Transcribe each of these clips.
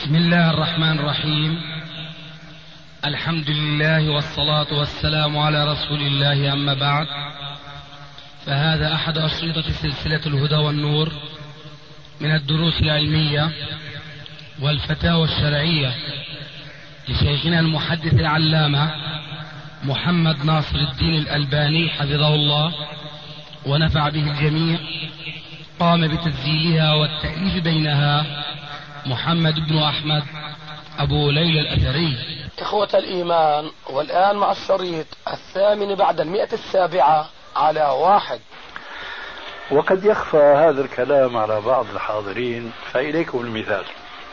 بسم الله الرحمن الرحيم. الحمد لله والصلاة والسلام على رسول الله، أما بعد، فهذا أحد أشرطة سلسلة الهدى والنور من الدروس العلمية والفتاوى الشرعية لشيخنا المحدث العلامة محمد ناصر الدين الألباني حفظه الله ونفع به الجميع. قام بتسجيلها والتأليف بينها محمد بن أحمد أبو ليلى الأثري. إخوة الإيمان، والآن مع الشريط 8 بعد 107 على 1. وقد يخفى هذا الكلام على بعض الحاضرين، فإليكم المثال.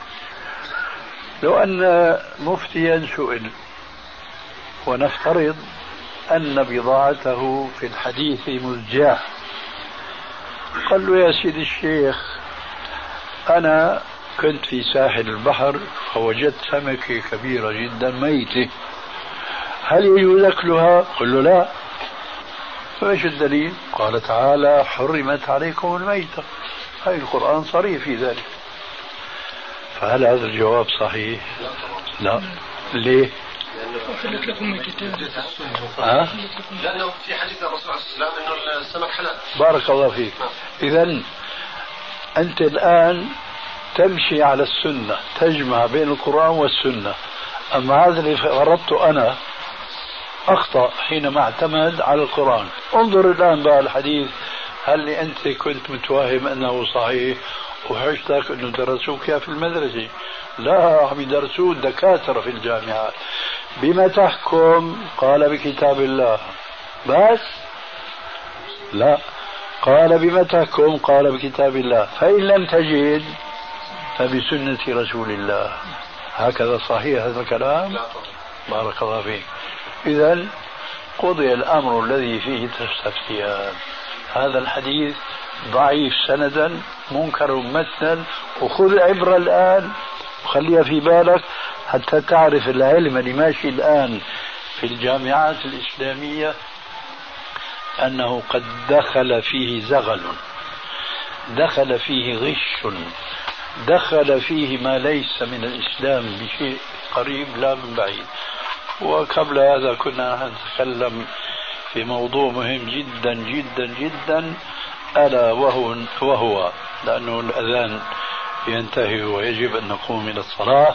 لو أن مفتيا سئل ونفترض أن بضاعته في الحديث مزجاة، قال له: يا سيدي الشيخ، أنا كنت في ساحل البحر فوجدت سمكة كبيرة جدا ميتة، هل يجوز أكلها؟ قل له: لا. فايش الدليل؟ قال تعالى: حرمت عليكم الميتة. هاي القرآن صريح في ذلك. فهل هذا الجواب صحيح؟ لا. ليه؟ أحلت لكم الكتاب. لأنه في حديث الرسول عليه السلام أنه السمك حلال. بارك الله فيك. إذن أنت الآن تمشي على السنة، تجمع بين القرآن والسنة. أما هذا اللي فرضته أنا أخطأ حينما اعتمد على القرآن. انظر الآن بقى الحديث، هل أنت كنت متوهم أنه صحيح وحجتك أنه درسوك في المدرسة؟ لا، عم يدرسوه الدكاترة في الجامعات. بما تحكم؟ قال: بكتاب الله. بس؟ لا، قال: بما تحكم؟ قال: بكتاب الله. فإن لم تجد فبسنة رسول الله. هكذا صحيح هذا الكلام؟ بارك الله فيك. إذن قضي الأمر الذي فيه تستفتيان. هذا الحديث ضعيف سندا، منكر متنا، وخذ عبرة الآن وخليها في بالك حتى تعرف العلم اللي ماشي الآن في الجامعات الإسلامية أنه قد دخل فيه زغل، دخل فيه غش، دخل فيه ما ليس من الإسلام بشيء قريب لا من بعيد. وقبل هذا كنا نتكلم في موضوع مهم جدا جدا جدا، ألا وهو لأنه الأذان ينتهي ويجب أن نقوم إلى الصلاة.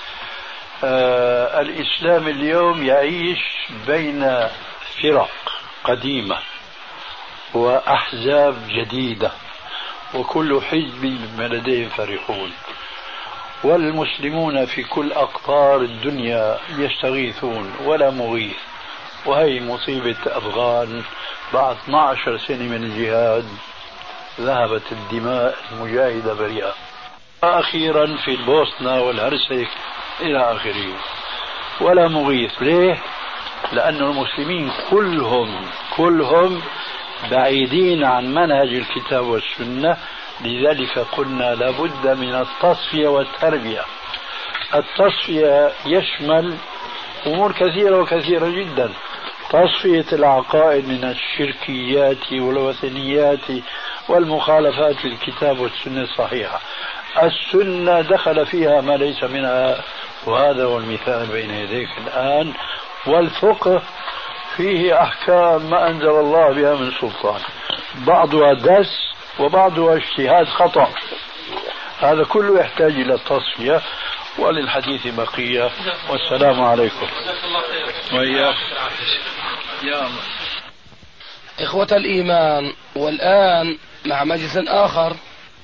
الإسلام اليوم يعيش بين فرق قديمة وأحزاب جديدة، وكل حزب بما لديهم فرحون، والمسلمون في كل أقطار الدنيا يستغيثون ولا مغيث. وهي مصيبة أفغان بعد 12 سنة من الجهاد ذهبت الدماء المجاهدة بريئة. أخيرا في البوسنة والهرسك إلى آخره ولا مغيث. ليه؟ لأن المسلمين كلهم بعيدين عن منهج الكتاب والسنة. لذلك قلنا لابد من التصفية والتربية. التصفية يشمل أمور كثيرة وكثيرة جدا: تصفية العقائد من الشركيات والوثنيات والمخالفات في الكتاب والسنة الصحيحة. السنة دخل فيها ما ليس منها، وهذا هو المثال بين يديك الآن. والفقه فيه أحكام ما أنزل الله بها من سلطان، بعضها دس وبعضها اجتهاد خطأ. هذا كله يحتاج إلى التصفية، وللحديث بقية. والسلام عليكم. وإياك. يا الله. إخوة الإيمان، والآن مع مجلس آخر.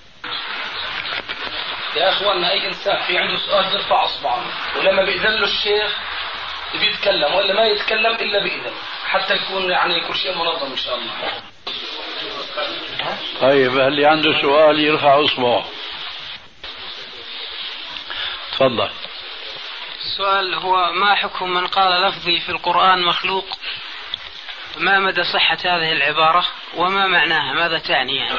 يا أخواننا، أي إنسان في عنده سؤال يرفع أصبعه، ولما بيأذن له الشيخ بيتكلم، ولا ما يتكلم إلا بإذن، حتى يكون كل شيء منظم إن شاء الله. طيب، اللي عنده سؤال يرفع أصبعه. تفضل. السؤال هو: ما حكم من قال لفظي في القرآن مخلوق؟ ما مدى صحة هذه العبارة وما معناها؟ ماذا تعني يعني؟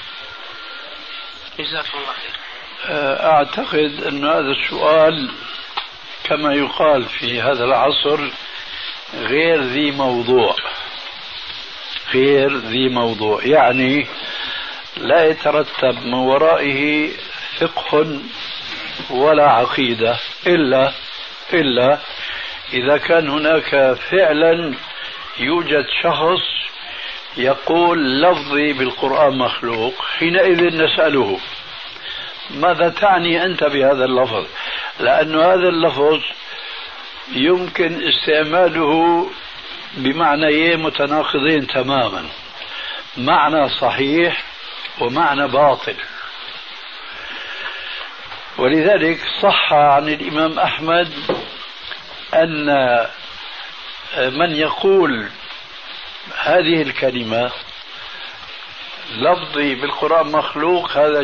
جزاكم الله خير. أعتقد أن هذا السؤال كما يقال في هذا العصر غير ذي موضوع، يعني لا يترتب من ورائه فقه ولا عقيدة إلا إذا كان هناك فعلا يوجد شخص يقول لفظي بالقرآن مخلوق، حينئذ نسأله ماذا تعني أنت بهذا اللفظ؟ لأن هذا اللفظ يمكن استعماله بمعنيين متناقضين تماما، معنى صحيح ومعنى باطل. ولذلك صح عن الإمام أحمد أن من يقول هذه الكلمة لفظي بالقرآن مخلوق هذا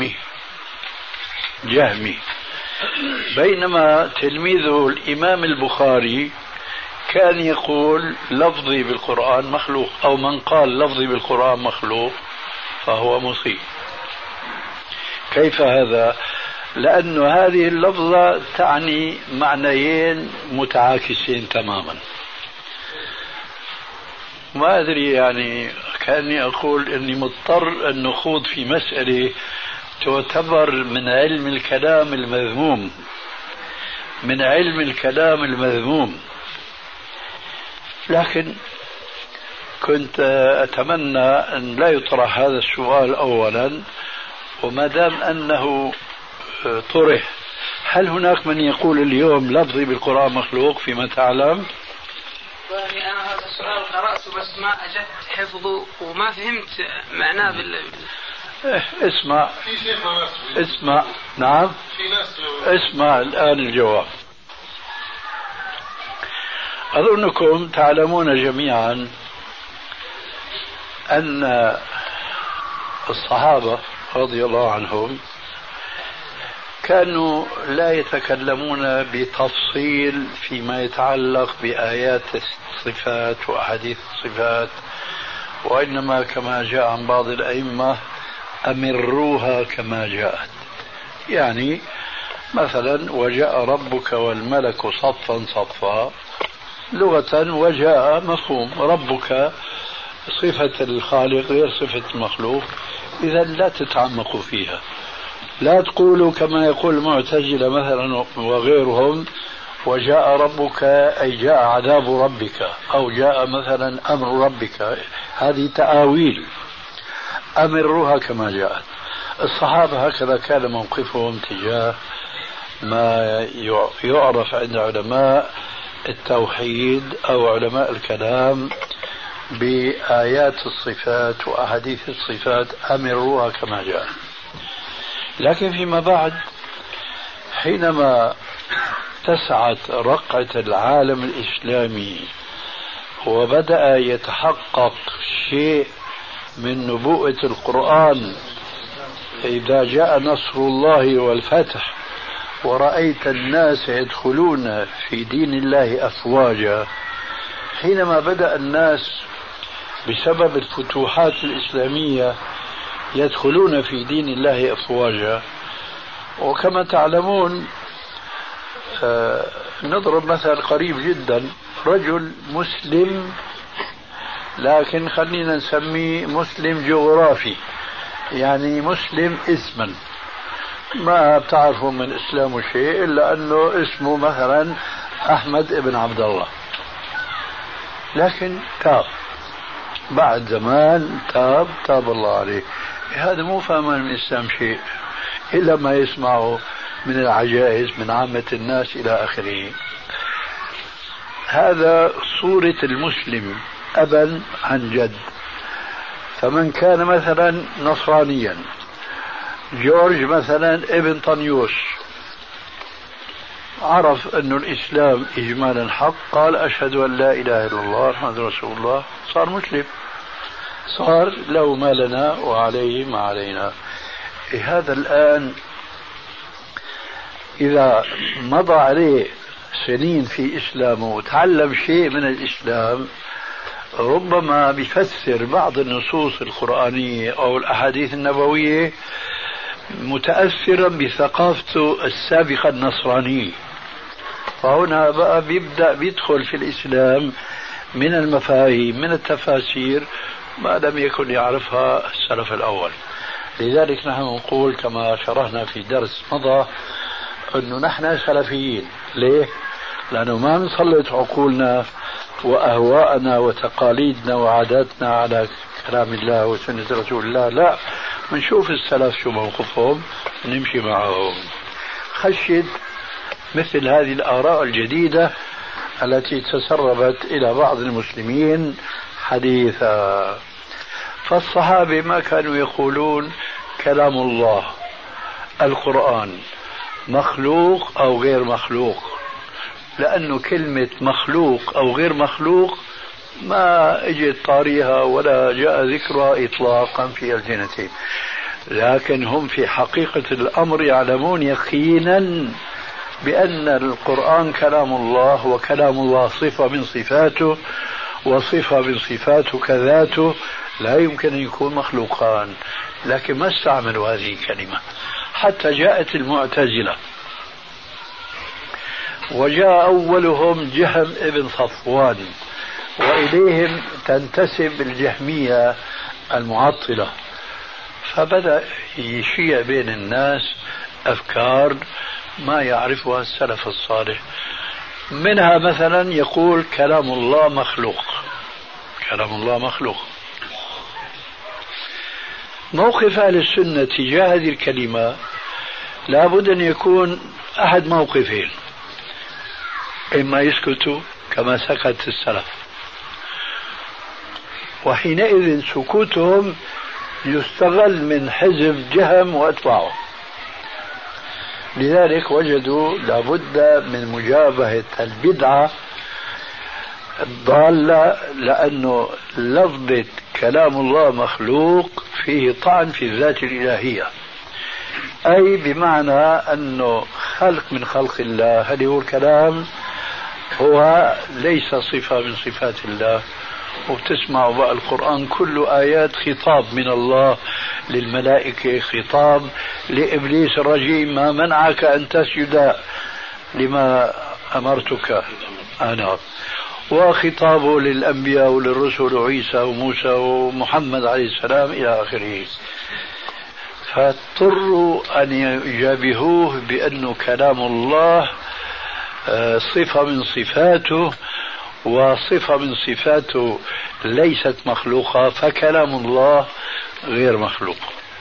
جهمي، بينما تلميذه الإمام البخاري كان يقول لفظي بالقرآن مخلوق، أو من قال لفظي بالقرآن مخلوق فهو مصيب. كيف هذا؟ لأن هذه اللفظة تعني معنيين متعاكسين تماما. ما أدري، يعني كأني أقول أني مضطر أن نخوض في مسألة تعتبر من علم الكلام المذموم، لكن كنت أتمنى أن لا يطرح هذا السؤال أولا، وما دام أنه طرح، هل هناك من يقول اليوم لفظي بالقرآن مخلوق فيما تعلم؟ يعني أنا هذا السؤال قرأته بس ما أجدت حفظه وما فهمت معناه اسمع نعم اسمع الآن الجواب. أظنكم تعلمون جميعا أن الصحابة رضي الله عنهم كانوا لا يتكلمون بتفصيل فيما يتعلق بآيات الصفات وأحاديث الصفات، وإنما كما جاء عن بعض الأئمة أمروها كما جاءت. يعني مثلا وجاء ربك والملك صفا صفا لغة، وجاء مفهوم ربك صفة الخالق غير صفة المخلوق، إذا لا تتعمقوا فيها، لا تقولوا كما يقول المعتزلة مثلا وغيرهم وجاء ربك أي جاء عذاب ربك أو جاء مثلا أمر ربك، هذه تآويل، أمروها كما جاءت. الصحابة هكذا كان موقفهم تجاه ما يعرف عند علماء التوحيد أو علماء الكلام بآيات الصفات وأحاديث الصفات، أمروها كما جاءت. لكن فيما بعد حينما اتسعت رقعة العالم الإسلامي وبدأ يتحقق شيء من نبوءة القرآن، إذا جاء نصر الله والفتح ورأيت الناس يدخلون في دين الله أفواجا، حينما بدأ الناس بسبب الفتوحات الإسلامية يدخلون في دين الله أفواجا. وكما تعلمون نضرب مثل قريب جدا، رجل مسلم لكن خلينا نسميه مسلم جغرافي، يعني مسلم اسما، ما بتعرفوا من إسلامه شيء إلا أنه اسمه مثلا أحمد ابن عبد الله، لكن تاب بعد زمان، تاب الله عليه. هذا مو فاهم من الإسلام شيء إلا ما يسمعه من العجائز من عامة الناس إلى آخره. هذا صورة المسلم أبا عن جد. فمن كان مثلا نصرانيا، جورج مثلا ابن طنيوس، عرف أن الإسلام إجمالا حق، قال أشهد أن لا إله إلا الله محمد رسول الله، صار مسلم، صار له ما لنا وعليه ما علينا. هذا الآن إذا مضى عليه سنين في إسلامه وتعلم شيء من الإسلام، ربما بيفسر بعض النصوص القرآنية أو الأحاديث النبوية متأثرا بثقافته السابقة النصرانية، فهنا بقى بيدخل في الإسلام من المفاهيم من التفاسير ما لم يكن يعرفها السلف الأول. لذلك نحن نقول كما شرحنا في درس مضى أنه نحن سلفيين. ليه؟ لأنه ما نسلط عقولنا وأهواءنا وتقاليدنا وعاداتنا على كلام الله وسنة رسول الله، لا، بنشوف السلف شو موقفهم نمشي معهم. خشد مثل هذه الآراء الجديدة التي تسربت إلى بعض المسلمين حديثا. فالصحابة ما كانوا يقولون كلام الله القرآن مخلوق أو غير مخلوق، لأنه كلمة مخلوق أو غير مخلوق ما اجت طاريها ولا جاء ذكرها إطلاقا في ألسنتهم، لكن هم في حقيقة الأمر يعلمون يقينا بأن القرآن كلام الله، وكلام الله صفة من صفاته، وصفة من صفاته كذاته، لا يمكن أن يكون مخلوقان. لكن ما استعملوا هذه الكلمة حتى جاءت المعتزلة، وجاء أولهم جهم ابن صفوان، وإليهم تنتسب الجهمية المعطلة، فبدأ يشيع بين الناس أفكار ما يعرفها السلف الصالح. منها مثلا يقول كلام الله مخلوق، كلام الله مخلوق. موقف أهل السنة تجاه هذه الكلمة لابد أن يكون أحد موقفين: إما يسكتوا كما سكت السلف، وحينئذ سكوتهم يستغل من حزب جهم وأتباعه. لذلك وجدوا لابد من مجابهة البدعة الضالة، لأنه لفظة كلام الله مخلوق فيه طعن في الذات الإلهية، أي بمعنى أنه خلق من خلق الله. هل هو الكلام هو ليس صفة من صفات الله. وبتسمعوا بقى القرآن كله آيات خطاب من الله للملائكة، خطاب لإبليس الرجيم: ما منعك أن تسجد لما أمرتك أنا، وخطابه للأنبياء وللرسل عيسى وموسى ومحمد عليه السلام إلى آخره. فاضطروا أن يجابهوه بأنه كلام الله صفة من صفاته، وصفة من صفاته ليست مخلوقة، فكلام الله غير مخلوق.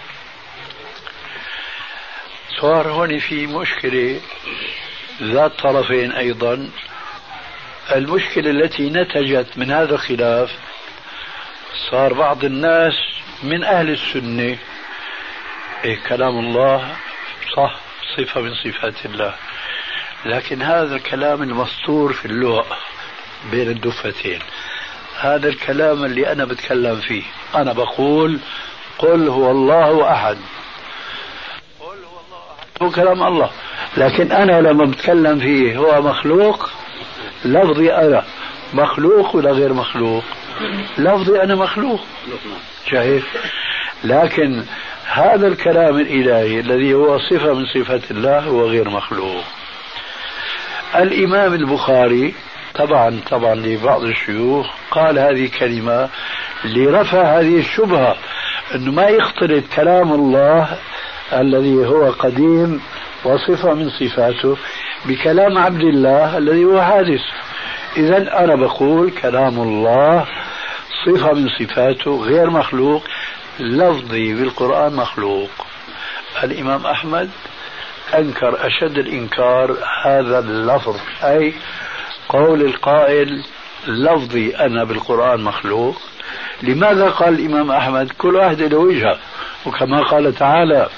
صار هون في مشكلة ذات طرفين أيضا. المشكلة التي نتجت من هذا الخلاف، صار بعض الناس من أهل السنة كلام الله صح صفة من صفات الله، لكن هذا الكلام المسطور في اللؤ بين الدفتين، هذا الكلام اللي أنا بتكلم فيه، أنا بقول قل هو الله أحد، قل هو الله أحد هو كلام الله، لكن أنا لما بتكلم فيه هو مخلوق، لفظي أنا مخلوق ولا غير مخلوق؟ لفظي أنا مخلوق، شايف؟ لكن هذا الكلام الإلهي الذي هو صفة من صفات الله هو غير مخلوق. الإمام البخاري طبعا لبعض الشيوخ قال هذه الكلمة لرفع هذه الشبهة، أنه ما يختلط كلام الله الذي هو قديم وصفة من صفاته بكلام عبد الله الذي هو حادث. إذن أنا بقول كلام الله صفة من صفاته غير مخلوق، لفظي بالقرآن مخلوق. الإمام أحمد أنكر أشد الإنكار هذا اللفظ، أي قول القائل لفظي أنا بالقرآن مخلوق. لماذا قال الإمام أحمد؟ كل واحد له وجهة، وكما قال تعالى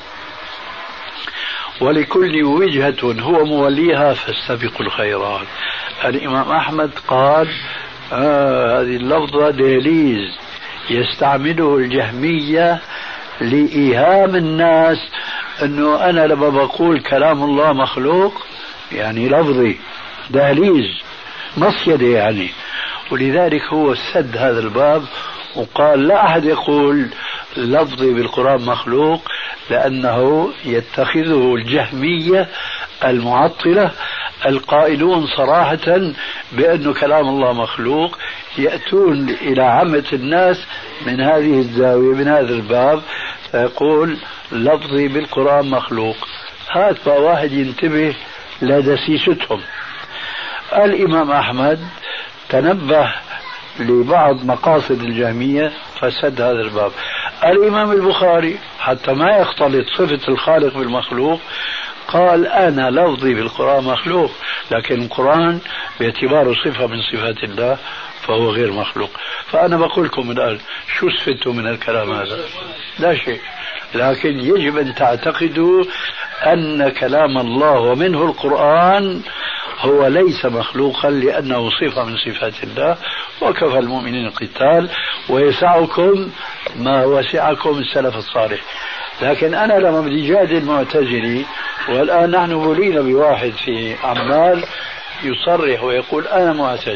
ولكل وجهة هو موليها فاستبقوا الخيرات. الإمام أحمد قال هذه اللفظة دهليز يستعمله الجهمية لإيهام الناس أنه أنا لما بقول كلام الله مخلوق يعني لفظي دهليز مصيدة يعني، ولذلك هو سد هذا الباب وقال لا أحد يقول لفظي بالقرآن مخلوق، لأنه يتخذه الجهمية المعطلة القائلون صراحة بأن كلام الله مخلوق، يأتون إلى عامة الناس من هذه الزاوية من هذا الباب فيقول لفظي بالقرآن مخلوق. هات بقى واحد ينتبه لدسيستهم. الإمام أحمد تنبه لبعض مقاصد الجهمية فسد هذا الباب. الإمام البخاري حتى ما يختلط صفة الخالق بالمخلوق قال أنا لفظي بالقرآن مخلوق، لكن القرآن باعتباره صفة من صفات الله فهو غير مخلوق. فأنا بقول لكم الآن شو استفدتوا من الكلام هذا؟ لا شيء، لكن يجب أن تعتقدوا أن كلام الله ومنه القرآن هو ليس مخلوقا لأنه صفة من صفات الله، وكفى المؤمنين القتال ويسعكم ما وسعكم السلف الصالح. لكن أنا لما بدي جادل معتزلي، والآن نحن بلينا بواحد في عمال يصرح ويقول أنا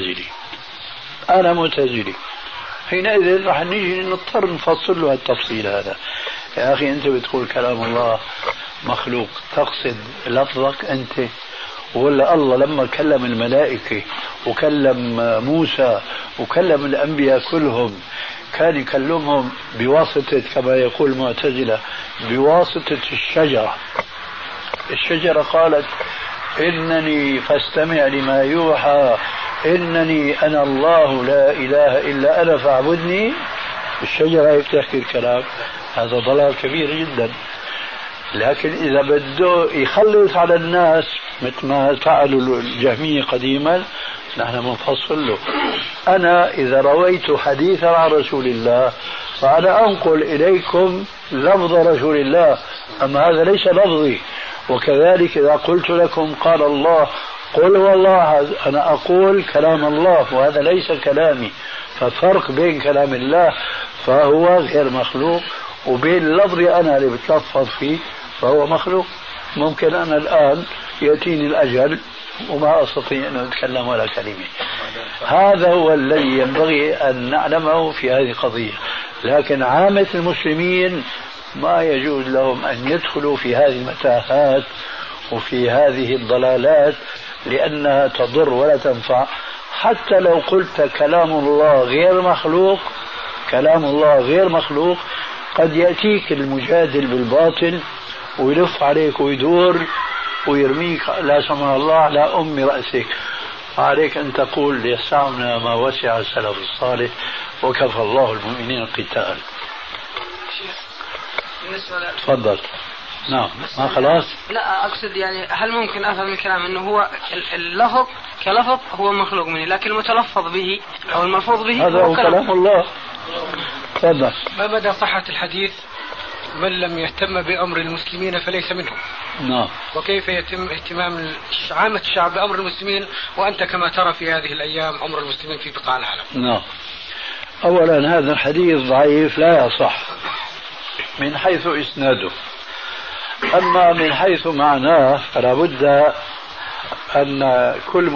معتزلي، حينئذ راح نيجي نضطر نفصل له التفصيل هذا. يا أخي أنت بتقول كلام الله مخلوق، تقصد لفظك أنت ولا الله لما كلم الملائكة وكلم موسى وكلم الأنبياء كلهم كان يكلمهم بواسطة كما يقول المعتزلة بواسطة الشجرة قالت إنني فاستمع لما يوحى إنني أنا الله لا إله إلا أنا فاعبدني. الشجرة هيك تحكي الكلام، هذا ضلال كبير جدا. لكن إذا بده يخلص على الناس مثل ما فعلوا الجهمية قديما نحن بنفصل له. أنا إذا رويت حديثا عن رسول الله فأنا أنقل إليكم لفظ رسول الله، أما هذا ليس لفظي. وكذلك إذا قلت لكم قال الله قل والله أنا أقول كلام الله وهذا ليس كلامي. ففرق بين كلام الله فهو غير مخلوق وبين لفظي أنا اللي بتلفظ فيه فهو مخلوق. ممكن أنا الآن يأتيني الأجل وما أستطيع أن أتكلم ولا كلمة. هذا هو الذي ينبغي أن نعلمه في هذه القضية. لكن عامة المسلمين ما يجوز لهم أن يدخلوا في هذه المتاهات وفي هذه الضلالات لأنها تضر ولا تنفع. حتى لو قلت كلام الله غير مخلوق قد يأتيك المجادل بالباطل ويلف عليك ويدور ويرميك لا سمح الله على أم رأسك. عليك أن تقول ليسعنا ما وسع السلف الصالح وكفى الله المؤمنين القتال. تفضل. نعم ما خلاص. لا أقصد يعني هل ممكن أفهم الكلام أنه هو اللفظ كلفظ هو مخلوق مني لكن المتلفظ به أو الملفوظ به هذا هو كلام الله. تفضل. ما مدى صحة الحديث من لم يهتم بأمر المسلمين فليس منهم؟ نعم. وكيف يتم اهتمام عامة الشعب بأمر المسلمين وأنت كما ترى في هذه الأيام أمر المسلمين في بقاع العالم؟ نعم. أولا هذا الحديث ضعيف لا يصح من حيث إسناده، أما من حيث معناه فلا بد أن كل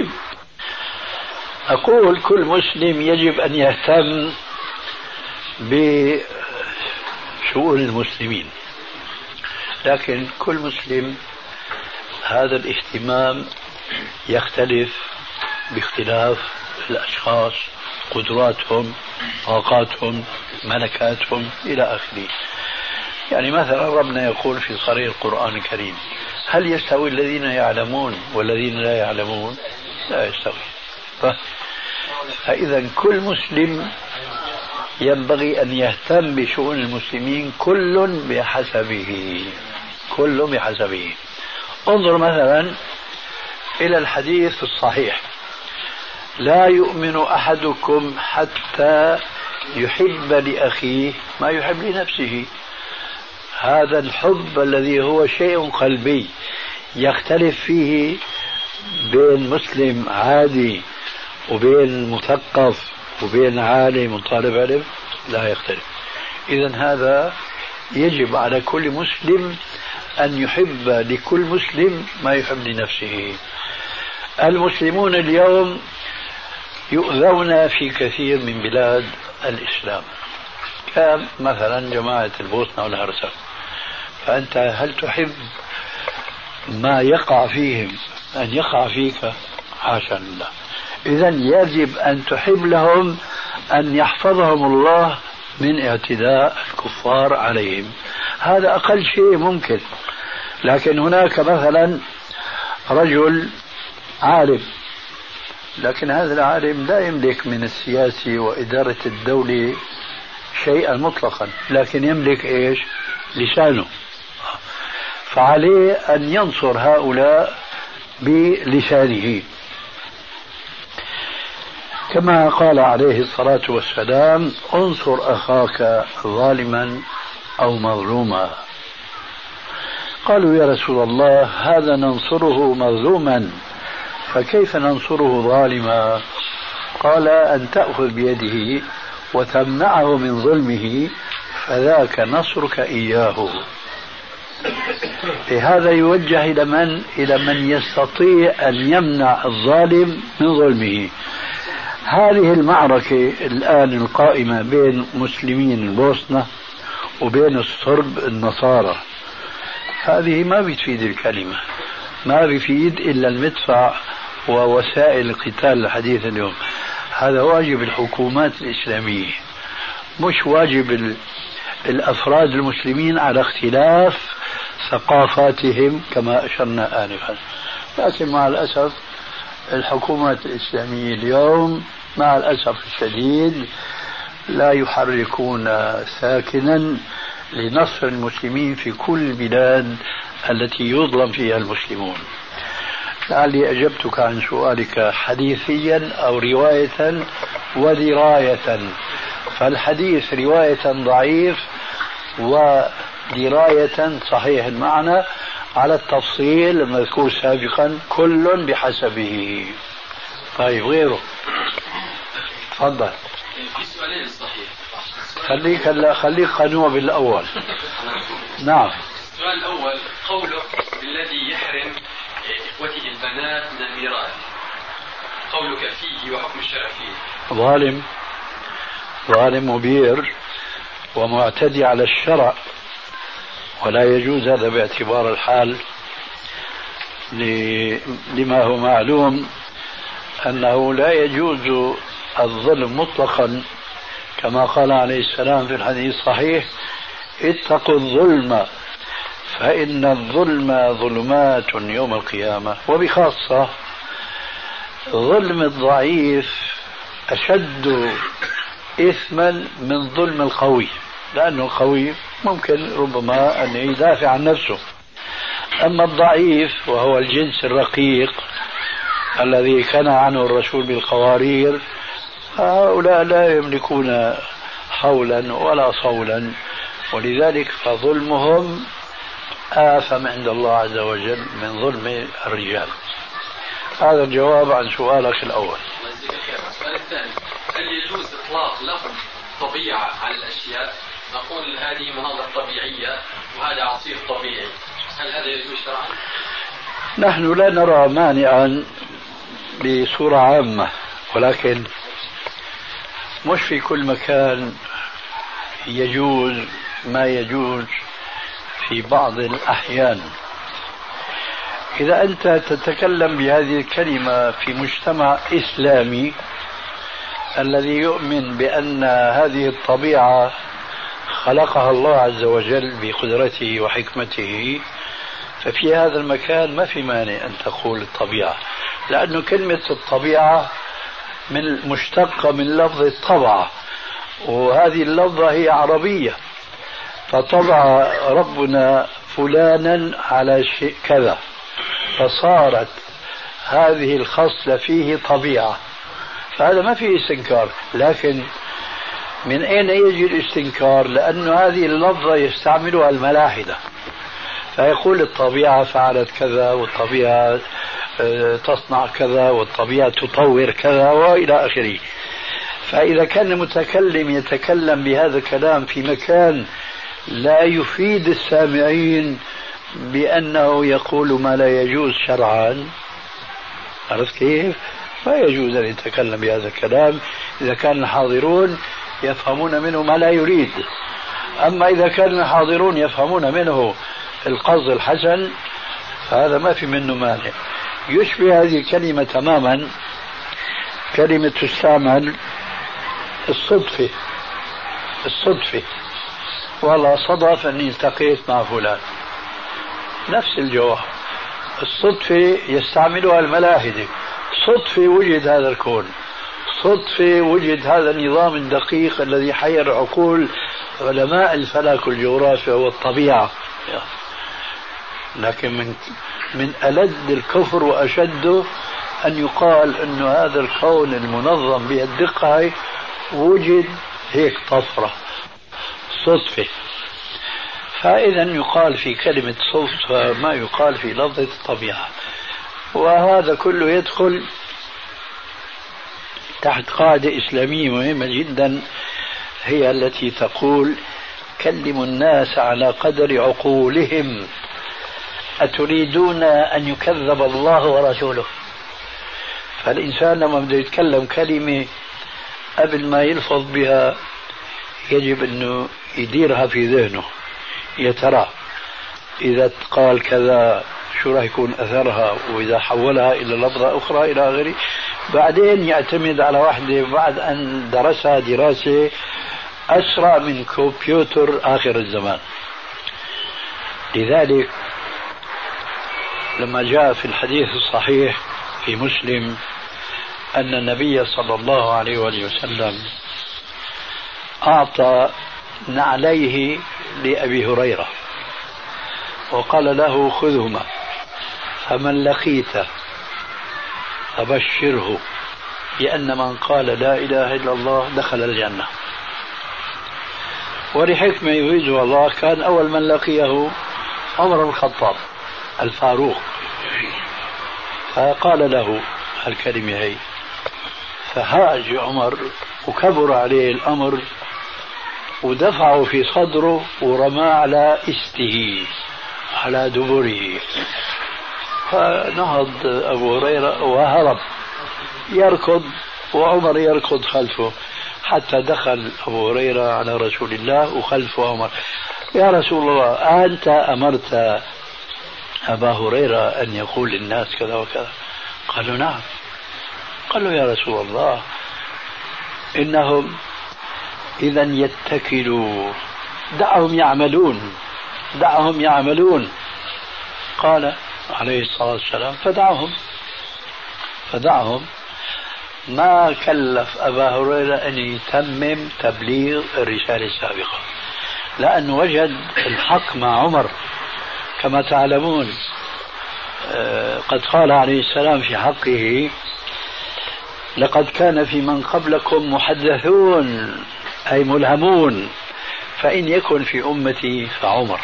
مسلم يجب أن يهتم بشؤون المسلمين. لكن كل مسلم هذا الاهتمام يختلف باختلاف الأشخاص، قدراتهم، طاقاتهم، ملكاتهم إلى آخره. يعني مثلا ربنا يقول في صريح القرآن الكريم هل يستوي الذين يعلمون والذين لا يعلمون؟ لا يستوي. فإذا كل مسلم ينبغي أن يهتم بشؤون المسلمين كل بحسبه. انظر مثلا إلى الحديث الصحيح لا يؤمن أحدكم حتى يحب لأخيه ما يحب لنفسه. هذا الحب الذي هو شيء قلبي يختلف فيه بين مسلم عادي وبين مثقف وبين عالم وطالب علم لا يختلف. إذن هذا يجب على كل مسلم أن يحب لكل مسلم ما يحب لنفسه. المسلمون اليوم يؤذون في كثير من بلاد الإسلام كمثلا جماعة البوسنة والهرسك، فأنت هل تحب ما يقع فيهم أن يقع فيك؟ حاشا لله. إذن يجب أن تحب لهم أن يحفظهم الله من اعتداء الكفار عليهم. هذا أقل شيء ممكن. لكن هناك مثلا رجل عالم، لكن هذا العالم لا يملك من السياسة وإدارة الدولة شيئا مطلقا، لكن يملك إيش؟ لسانه. فعليه أن ينصر هؤلاء بلسانه، كما قال عليه الصلاة والسلام: انصر أخاك ظالما أو مظلوما. قالوا: يا رسول الله، هذا ننصره مظلوما، فكيف ننصره ظالما؟ قال: أن تأخذ بيده وتمنعه من ظلمه، فذاك نصرك إياه. هذا يوجه إلى من؟ إلى من يستطيع أن يمنع الظالم من ظلمه. هذه المعركة الآن القائمة بين مسلمين البوسنة وبين الصرب النصارى، هذه ما بتفيد الكلمة، ما بيفيد إلا المدفع ووسائل القتال الحديثة اليوم. هذا واجب الحكومات الإسلامية، مش واجب الأفراد المسلمين على اختلاف ثقافاتهم كما أشرنا آنفا. لكن مع الأسف الحكومات الإسلامية اليوم مع الأسف الشديد لا يحركون ساكنا لنصر المسلمين في كل البلاد التي يظلم فيها المسلمون. لعلي أجبتك عن سؤالك حديثيا أو رواية ودراية. فالحديث رواية ضعيف ودراية صحيح المعنى على التفصيل المذكور سابقا، كل بحسبه. طيب غيره تفضل. في سؤالين صحيح. خليك قنوع بالأول. نعم. السؤال الأول: قوله الذي يحرم إخوته البنات من الميراث، قولك فيه وحكم الشرع فيه. ظالم مبير ومعتدي على الشرع، ولا يجوز هذا باعتبار الحال، لما هو معلوم أنه لا يجوز الظلم مطلقا، كما قال عليه السلام في الحديث الصحيح: اتقوا الظلم فإن الظلم ظلمات يوم القيامة. وبخاصة ظلم الضعيف أشد إثما من ظلم القوي، لأنه القوي ممكن ربما أن يدافع عن نفسه، أما الضعيف وهو الجنس الرقيق الذي كان عنه الرسول بالقوارير، هؤلاء لا يملكون حولا ولا صولا، ولذلك فظلمهم آثم عند الله عز وجل من ظلم الرجال. هذا الجواب عن سؤالك الأول. السؤال الثاني: هل يجوز إطلاق لفظ طبيعة على الأشياء؟ نقول هذه مناظر طبيعية وهذا عصير طبيعي، هل هذا يجوز شرعا؟ نحن لا نرى مانعا بصورة عامة، ولكن مش في كل مكان يجوز ما يجوز في بعض الأحيان. إذا أنت تتكلم بهذه الكلمة في مجتمع إسلامي الذي يؤمن بأن هذه الطبيعة خلقها الله عز وجل بقدرته وحكمته، ففي هذا المكان ما في مانع أن تقول الطبيعة، لأنه كلمة الطبيعة من مشتقة من لفظ الطبع، وهذه اللفظة هي عربية، فطبع ربنا فلانا على شيء كذا، فصارت هذه الخصلة فيه طبيعة، فهذا ما فيه استنكار. لكن من أين يجي الاستنكار؟ لأن هذه اللفظة يستعملها الملاحدة، فيقول الطبيعة فعلت كذا، والطبيعة تصنع كذا، والطبيعة تطور كذا، وإلى آخره. فإذا كان المتكلم يتكلم بهذا الكلام في مكان لا يفيد السامعين بأنه يقول ما لا يجوز شرعا، عرفت كيف؟ ما يجوز أن يتكلم بهذا الكلام إذا كان الحاضرون يفهمون منه ما لا يريد. أما إذا كان الحاضرون يفهمون منه القصد الحسن فهذا ما في منه مانع. يشبه هذه الكلمة تماما كلمة تستعمل الصدفة. والله صدف أني التقيت مع فلان، نفس الجواب. الصدفة يستعملها الملاحدة، صدفة وجد هذا الكون، صدفة وجد هذا النظام الدقيق الذي حير عقول علماء الفلك والجغرافيا والطبيعة. لكن من ألد الكفر وأشده أن يقال أن هذا الكون المنظم بهالدقة وجد هيك طفرة صدفة. فإذا يقال في كلمة صدفة ما يقال في لفظة الطبيعة. وهذا كله يدخل تحت قاعدة إسلامية مهمة جدا، هي التي تقول: كلموا الناس على قدر عقولهم، أتريدون أن يكذب الله ورسوله؟ فالإنسان لما بده يتكلم كلمة قبل ما يلفظ بها يجب أنه يديرها في ذهنه، يا ترى إذا قال كذا شو راح يكون أثرها، وإذا حولها إلى لفظة أخرى إلى آخره. بعدين يعتمد على واحدة بعد أن درسها دراسة أسرع من كمبيوتر آخر الزمان. لذلك لما جاء في الحديث الصحيح في مسلم أن النبي صلى الله عليه وسلم أعطى نعليه لأبي هريرة وقال له: خذهما، فمن لقيته فبشره بأن من قال لا إله إلا الله دخل الجنة. ولحكمة يريدها الله كان أول من لقيه عمر بن الخطاب الفاروق، فقال له الكلمة هي، فهاج عمر وكبر عليه الأمر ودفعه في صدره ورمى على استه على دبره، فنهض أبو هريرة وهرب يركض وعمر يركض خلفه، حتى دخل أبو هريرة على رسول الله وخلفه عمر: يا رسول الله، أنت أمرت أبا هريرة أن يقول للناس كذا وكذا؟ قالوا: نعم. قالوا: يا رسول الله، إنهم إذا يتكلوا، دعهم يعملون. قال عليه الصلاة والسلام: فدعهم. ما كلف أبا هريرة أن يتمم تبليغ الرسالة السابقة، لأن وجد الحق مع عمر. كما تعلمون قد قال عليه السلام في حقه: لقد كان في من قبلكم محدثون أي ملهمون، فإن يكن في أمتي فعمر.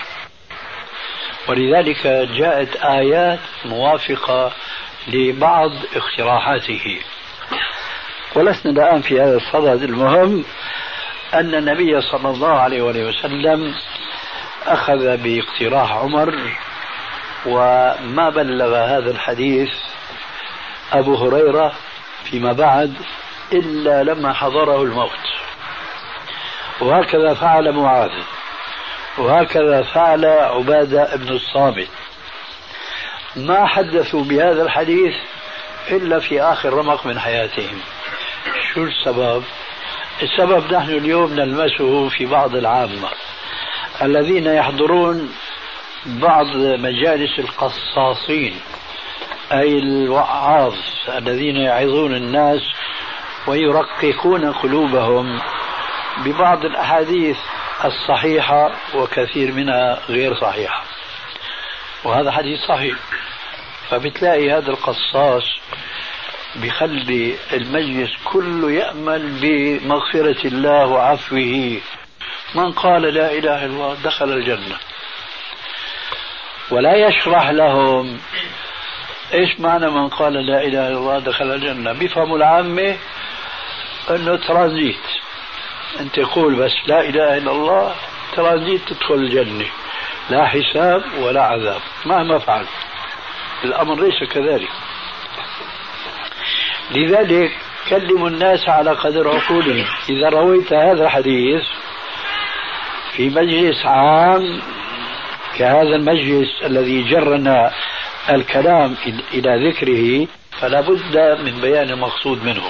ولذلك جاءت آيات موافقة لبعض اقتراحاته. ولسنا الآن في هذا الصدد. المهم أن النبي صلى الله عليه وسلم أخذ باقتراح عمر، وما بلغ هذا الحديث أبو هريرة فيما بعد إلا لما حضره الموت. وهكذا فعل معاذ، وهكذا فعل عبادة بن الصامت. ما حدثوا بهذا الحديث إلا في آخر رمق من حياتهم. شو السبب؟ السبب نحن اليوم نلمسه في بعض العامة الذين يحضرون بعض مجالس القصاصين، أي الوعاظ الذين يعظون الناس ويرققون قلوبهم ببعض الأحاديث الصحيحة وكثير منها غير صحيحة، وهذا حديث صحيح. فبتلاقي هذا القصاص بخلي المجلس كله يأمل بمغفرة الله وعفوه. من قال لا إله إلا الله دخل الجنة، ولا يشرح لهم إيش معنى من قال لا إله إلا الله دخل الجنة. بيفهموا العامة أنه ترانزيت، أنت تقول بس لا إله إلا الله ترانزيت تدخل الجنة، لا حساب ولا عذاب مهما فعل. الأمر ليس كذلك. لذلك كلموا الناس على قدر عقولهم. إذا رويت هذا الحديث في مجلس عام كهذا المجلس الذي جرنا الكلام إلى ذكره، فلا بد من بيان المقصود منه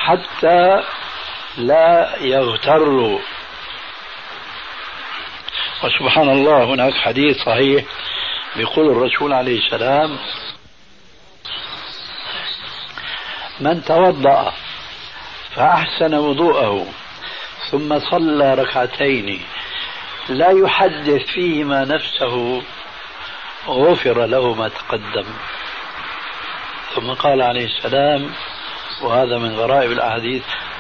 حتى لا يغتروا. وسبحان الله هناك حديث صحيح بيقول الرسول عليه السلام: من توضأ فأحسن وضوءه ثم صلى ركعتين لا يحدث فيهما نفسه غفر له ما تقدم. ثم قال عليه السلام، وهذا من غرائب الأحاديث: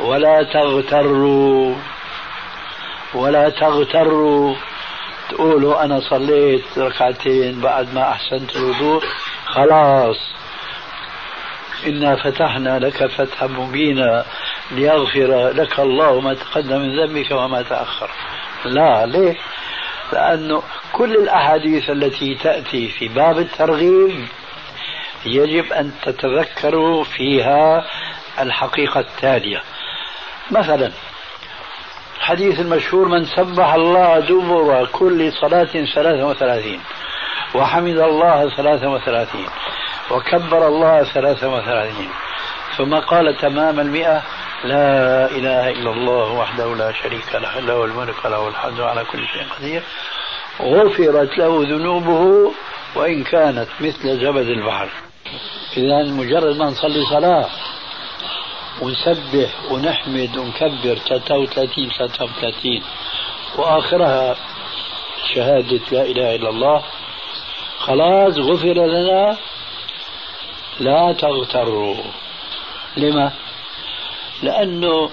ولا تغتروا تقولوا أنا صليت ركعتين بعد ما أحسنت الوضوء خلاص إنا فتحنا لك فتحا مبينا ليغفر لك الله ما تقدم من ذنبك وما تأخر. لا، ليه؟ لأنه كل الأحاديث التي تأتي في باب الترغيب يجب أن تتذكروا فيها الحقيقة التالية. مثلا الحديث المشهور: من سبح الله دبر كل صلاة 33 وحمد الله 33 وكبر الله 33 ثم قال تمام 100: لا إله إلا الله وحده لا شريك له له الملك وله الحمد على كل شيء قدير، غفرت له ذنوبه وإن كانت مثل زبد البحر. إذا مجرد ما نصلي صلاة ونسبح ونحمد ونكبر 33 وآخرها شهادة لا إله إلا الله خلاص غفر لنا. لا تغتروا. لما؟ لأنه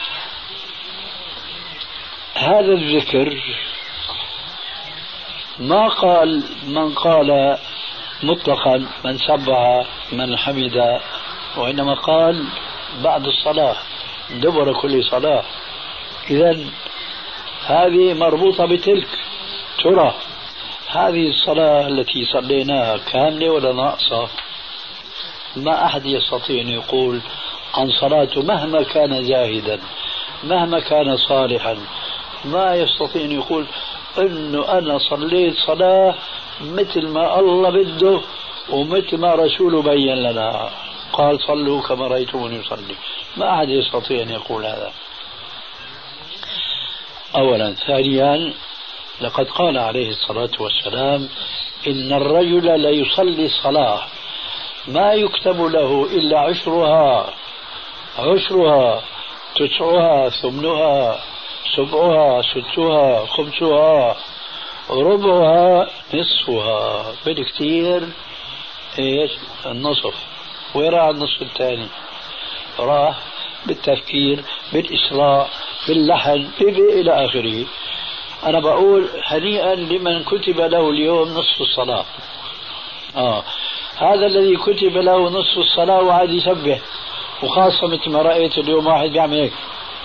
هذا الذكر ما قال من قال مطلقا من سبح من حمد، وإنما قال بعد الصلاة دبر كل صلاة. إذن هذه مربوطة بتلك. ترى هذه الصلاة التي صليناها كاملة ولا ناقصة؟ ما أحد يستطيع أن يقول عن صلاته مهما كان زاهدا مهما كان صالحا، ما يستطيع أن يقول أنه أنا صليت صلاة مثل ما الله بده ومثل ما رسوله بين لنا، قال صلوا كما رأيتموني يصلي. ما أحد يستطيع أن يقول هذا أولا. ثانيا، لقد قال عليه الصلاة والسلام: إن الرجل ليصلي الصلاة ما يكتب له إلا عشرها 9 8 7 6 5 ربعها نصفها، بالكثير ايش النصف. وين راح النصف الثاني؟ راح بالتفكير بالإسراء باللحن إلى آخره. أنا بقول هنيئا لمن كتب له اليوم نصف الصلاة. هذا الذي كتب له نصف الصلاة وعاد يسبح، وخاصة مثل ما رأيت اليوم واحد بيعمل هيك،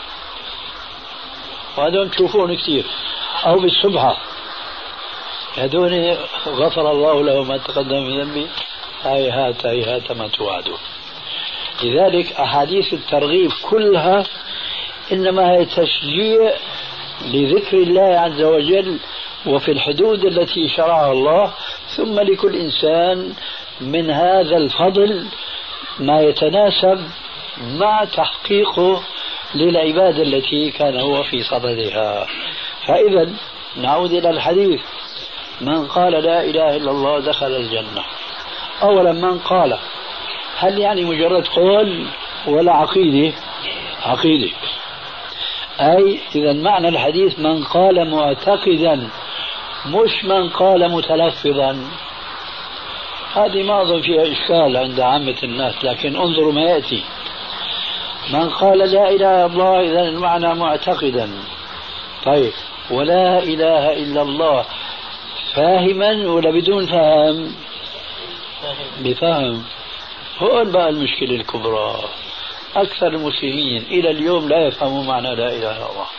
وهذول تشوفون كثير، أو بالسبحة، هذول غفر الله له ما تقدم من ذنبي، هيهات ما توعدون. لذلك أحاديث الترغيب كلها إنما هي تشجيع لذكر الله عز وجل وفي الحدود التي شرعها الله، ثم لكل إنسان من هذا الفضل ما يتناسب مع تحقيقه للعبادة التي كان هو في صددها. فإذا نعود إلى الحديث: من قال لا إله إلا الله دخل الجنة. أولا من قال، هل يعني مجرد قول ولا عقيدة؟ عقيدة. أي إذا معنى الحديث من قال معتقدا، مش من قال متلفظا. هذه ما أظن فيها إشكال عند عامة الناس، لكن انظروا ما يأتي: من قال لا إله إلا الله، إذا المعنى معتقدا. طيب، ولا إله إلا الله فاهما ولا بدون فهم؟ بفهم. هون بقى المشكلة الكبرى. أكثر المسلمين إلى اليوم لا يفهموا معنى لا إله إلا الله.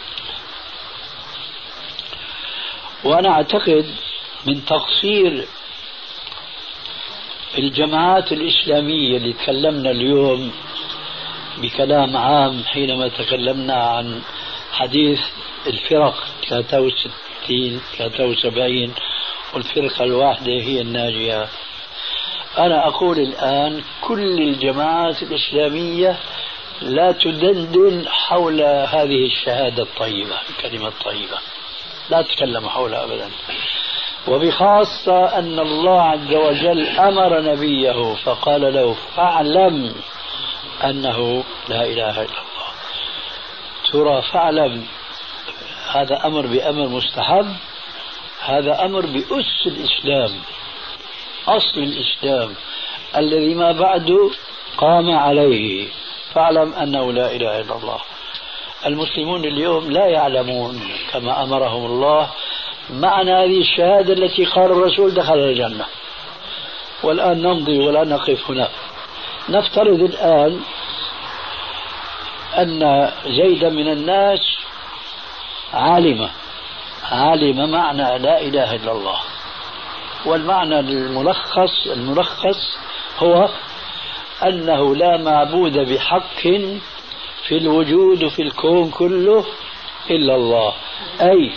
وأنا أعتقد من تقصير الجماعات الإسلامية اللي تكلمنا اليوم بكلام عام حينما تكلمنا عن حديث الفرق 63 73 والفرقة الواحدة هي الناجية. أنا أقول الآن كل الجماعات الإسلامية لا تدندن حول هذه الشهادة الطيبة، الكلمة الطيبة. لا تتكلم حولها أبدا. وبخاصة أن الله عز وجل أمر نبيه فقال له فاعلم أنه لا إله إلا الله. ترى فاعلم هذا أمر بأمر مستحب، هذا أمر بأس الإسلام، أصل الإسلام الذي ما بعده قام عليه. فاعلم أنه لا إله إلا الله. المسلمون اليوم لا يعلمون كما أمرهم الله معنى هذه الشهادة التي قال الرسول دخل الجنة. والآن نمضي ولا نقف هنا. نفترض الآن أن زيدا من الناس عالم معنى لا إله إلا الله، والمعنى الملخص هو أنه لا معبود بحق في الوجود وفي الكون كله إلا الله. أي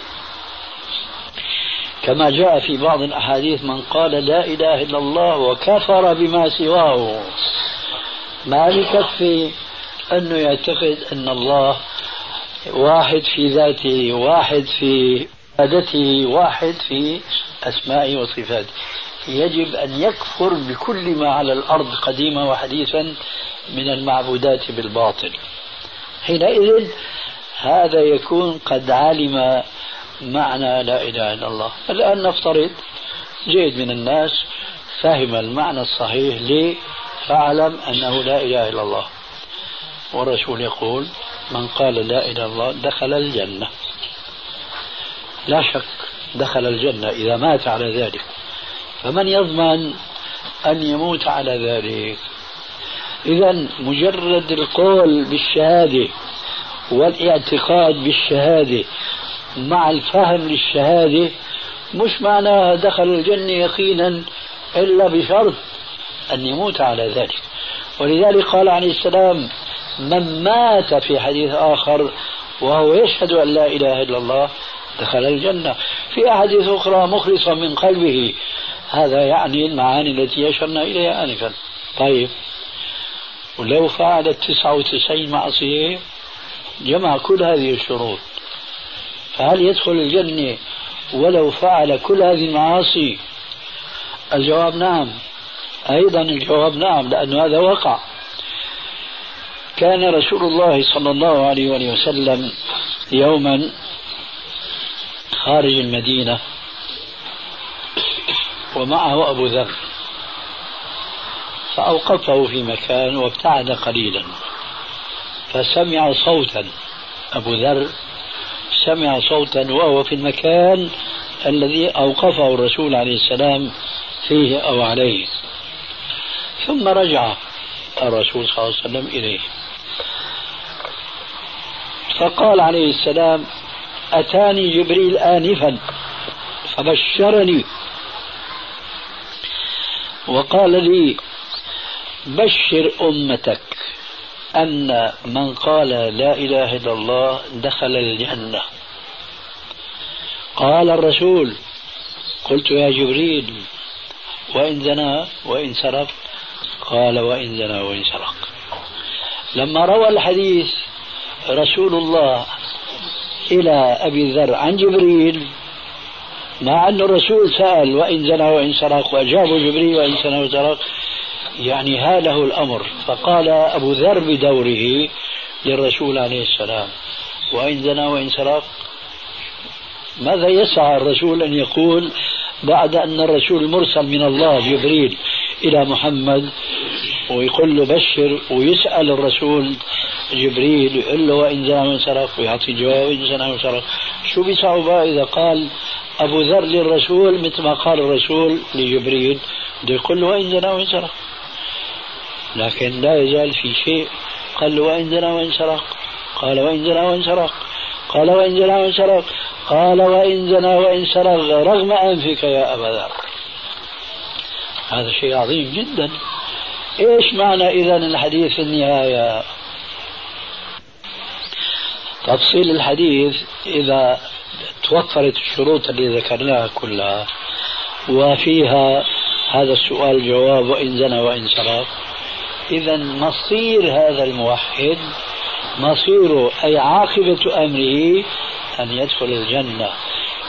كما جاء في بعض الأحاديث من قال لا إله إلا الله وكفر بما سواه، ما يكفي أنه يعتقد أن الله واحد في ذاته، واحد في عبادته، واحد في أسمائه وصفاته. يجب أن يكفر بكل ما على الأرض قديما وحديثا من المعبودات بالباطل. حينئذ هذا يكون قد علم معنى لا إله إلا الله. الآن نفترض جيد من الناس فهم المعنى الصحيح ليه فاعلم أنه لا إله إلا الله، والرسول يقول من قال لا إله إلا الله دخل الجنة. لا شك دخل الجنة إذا مات على ذلك، فمن يضمن أن يموت على ذلك؟ إذن مجرد القول بالشهادة والاعتقاد بالشهادة مع الفهم للشهادة مش معناها دخل الجنة يقينا إلا بشرط أن يموت على ذلك. ولذلك قال عليه السلام من مات في حديث آخر وهو يشهد أن لا إله إلا الله دخل الجنة. في أحاديث أخرى مخلصا من قلبه. هذا يعني المعاني التي أشرنا إليها آنفا. طيب ولو فعل 99 معصية جمع كل هذه الشروط، فهل يدخل الجنة ولو فعل كل هذه المعاصي؟ الجواب نعم. أيضا الجواب نعم، لأن هذا وقع. كان رسول الله صلى الله عليه وسلم يوما خارج المدينة ومعه أبو ذر، فأوقفه في مكان وابتعد قليلا، فسمع صوتا. أبو ذر سمع صوتا وهو في المكان الذي أوقفه الرسول عليه السلام فيه أو عليه، ثم رجع الرسول صلى الله عليه وسلم إليه فقال عليه السلام أتاني جبريل آنفا فبشرني وقال لي بشر أمتك أن من قال لا إله إلا الله دخل الجنة. قال الرسول قلت يا جبريل وإن زنى وإن سرق؟ قال وإن زنى وإن سرق. لما روى الحديث رسول الله إلى أبي ذر عن جبريل، مع أن الرسول سأل وإن زنى وإن سرق وأجابه جبريل وإن زنى وإن سرق، يعني هاله الأمر. فقال أبو ذر بدوره للرسول عليه السلام وإن زنى وإن سرق. ماذا يسعى الرسول أن يقول بعد أن الرسول مرسل من الله جبريل إلى محمد ويقول له بشر، ويسأل الرسول جبريل يقول له وإن زنى وإن سرق ويعطي جواب وإن زنى وإن سرق؟ شو بيصعب إذا قال أبو ذر للرسول مثل ما قال الرسول لجبريل بده يقول له وإن زنى وإن سرق؟ لكن لا يزال في شيء. قال له وإن زنى وإن سرق؟ قال وإن زنى وإن سرق؟ قال وإن زنى وإن سرق؟ قال وإن زنى وإن سرق رغم أنفك يا أبا ذر. هذا شيء عظيم جدا. إيش معنى إذن الحديث في النهاية؟ تفصيل الحديث إذا توفرت الشروط اللي ذكرناها كلها وفيها هذا السؤال جواب وإن زنى وإن سرق، إذن مصير هذا الموحد مصيره أي عاقبة أمره أن يدخل الجنة.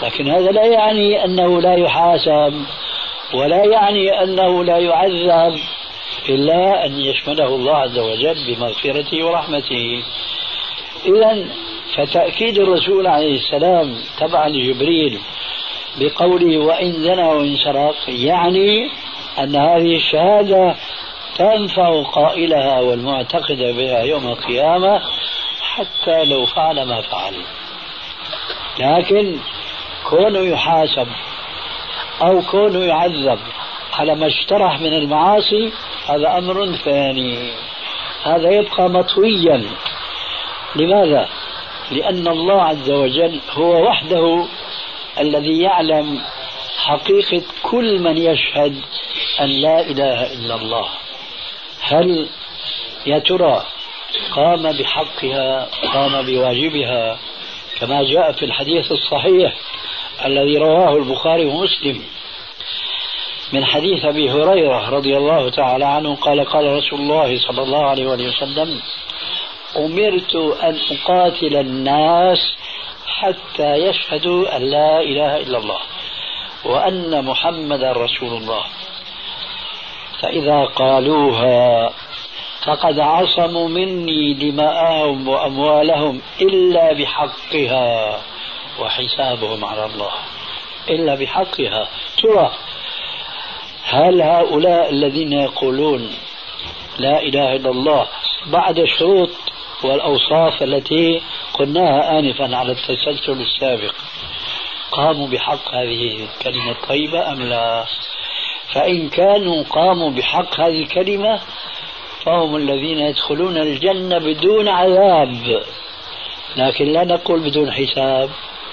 لكن هذا لا يعني أنه لا يحاسب ولا يعني أنه لا يعذب، إلا أن يشمله الله عز وجل بمغفرته ورحمته. إذن فتأكيد الرسول عليه السلام تبعا لجبريل بقوله وإن زنى وإن سرق يعني أن هذه الشهادة تنفع قائلها والمعتقد بها يوم القيامة حتى لو فعل ما فعل. لكن كونه يحاسب أو كونه يعذب على ما اجترح من المعاصي هذا أمر ثاني، هذا يبقى مطويا. لماذا؟ لأن الله عز وجل هو وحده الذي يعلم حقيقة كل من يشهد أن لا إله إلا الله. هل يا ترى قام بحقها، قام بواجبها كما جاء في الحديث الصحيح الذي رواه البخاري ومسلم من حديث أبي هريرة رضي الله تعالى عنه قال قال رسول الله صلى الله عليه وسلم أمرت أن أقاتل الناس حتى يشهدوا أن لا إله إلا الله وأن محمد رسول الله، فإذا قالوها فقد عصموا مني دماءهم وأموالهم إلا بحقها وحسابهم على الله. إلا بحقها. ترى هل هؤلاء الذين يقولون لا إله إلا الله بعد الشروط والأوصاف التي قلناها آنفا على التسلسل السابق قاموا بحق هذه الكلمة الطيبة أم لا؟ فإن كانوا قاموا بحق هذه الكلمة فهم الذين يدخلون الجنة بدون عذاب، لكن لا نقول بدون حساب.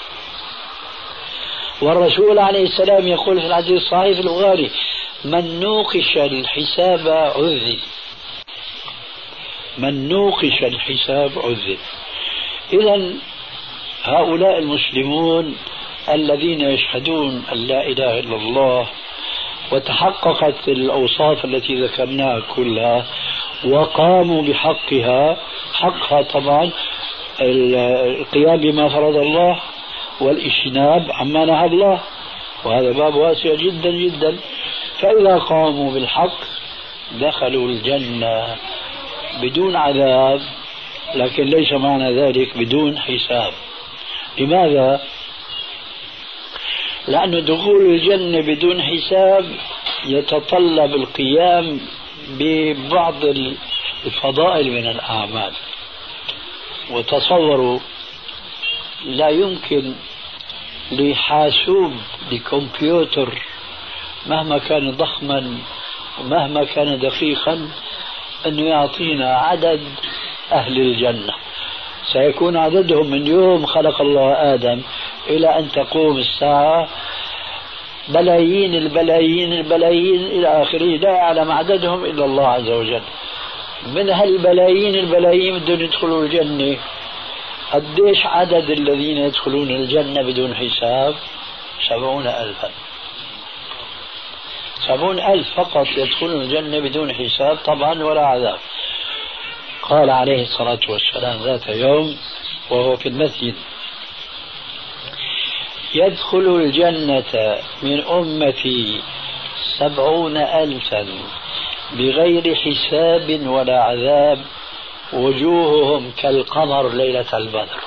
والرسول عليه السلام يقول في الحديث الصحيح في البخاري من نوقش الحساب عذب، من نوقش الحساب عذب. إذن هؤلاء المسلمون الذين يشهدون أن لا إله إلا الله وتحققت الأوصاف التي ذكرناها كلها وقاموا بحقها، حقها طبعا القيام بما فرض الله والاجتناب عما نهى الله، وهذا باب واسع جدا جدا. فإذا قاموا بالحق دخلوا الجنة بدون عذاب، لكن ليس معنى ذلك بدون حساب. لماذا؟ لأن دخول الجنة بدون حساب يتطلب القيام ببعض الفضائل من الأعمال. وتصوروا لا يمكن لحاسوب لكمبيوتر مهما كان ضخما ومهما كان دقيقا أنه يعطينا عدد أهل الجنة. سيكون عددهم من يوم خلق الله آدم إلى أن تقوم الساعة بلايين البلايين البلايين إلى آخره، لا يعلم عددهم إلا الله عز وجل. من هالبلايين البلايين بدون يدخلوا الجنة قديش عدد الذين يدخلون الجنة بدون حساب؟ 70,000. 70,000 فقط يدخلون الجنة بدون حساب طبعا ولا عذاب. قال عليه الصلاة والسلام ذات يوم وهو في المسجد يدخل الجنة من أمتي 70,000 بغير حساب ولا عذاب وجوههم كالقمر ليلة البدر.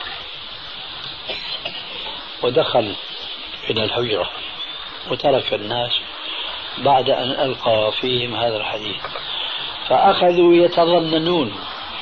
ودخل إلى الحجرة وترك الناس بعد أن ألقى فيهم هذا الحديث، فأخذوا يتظننون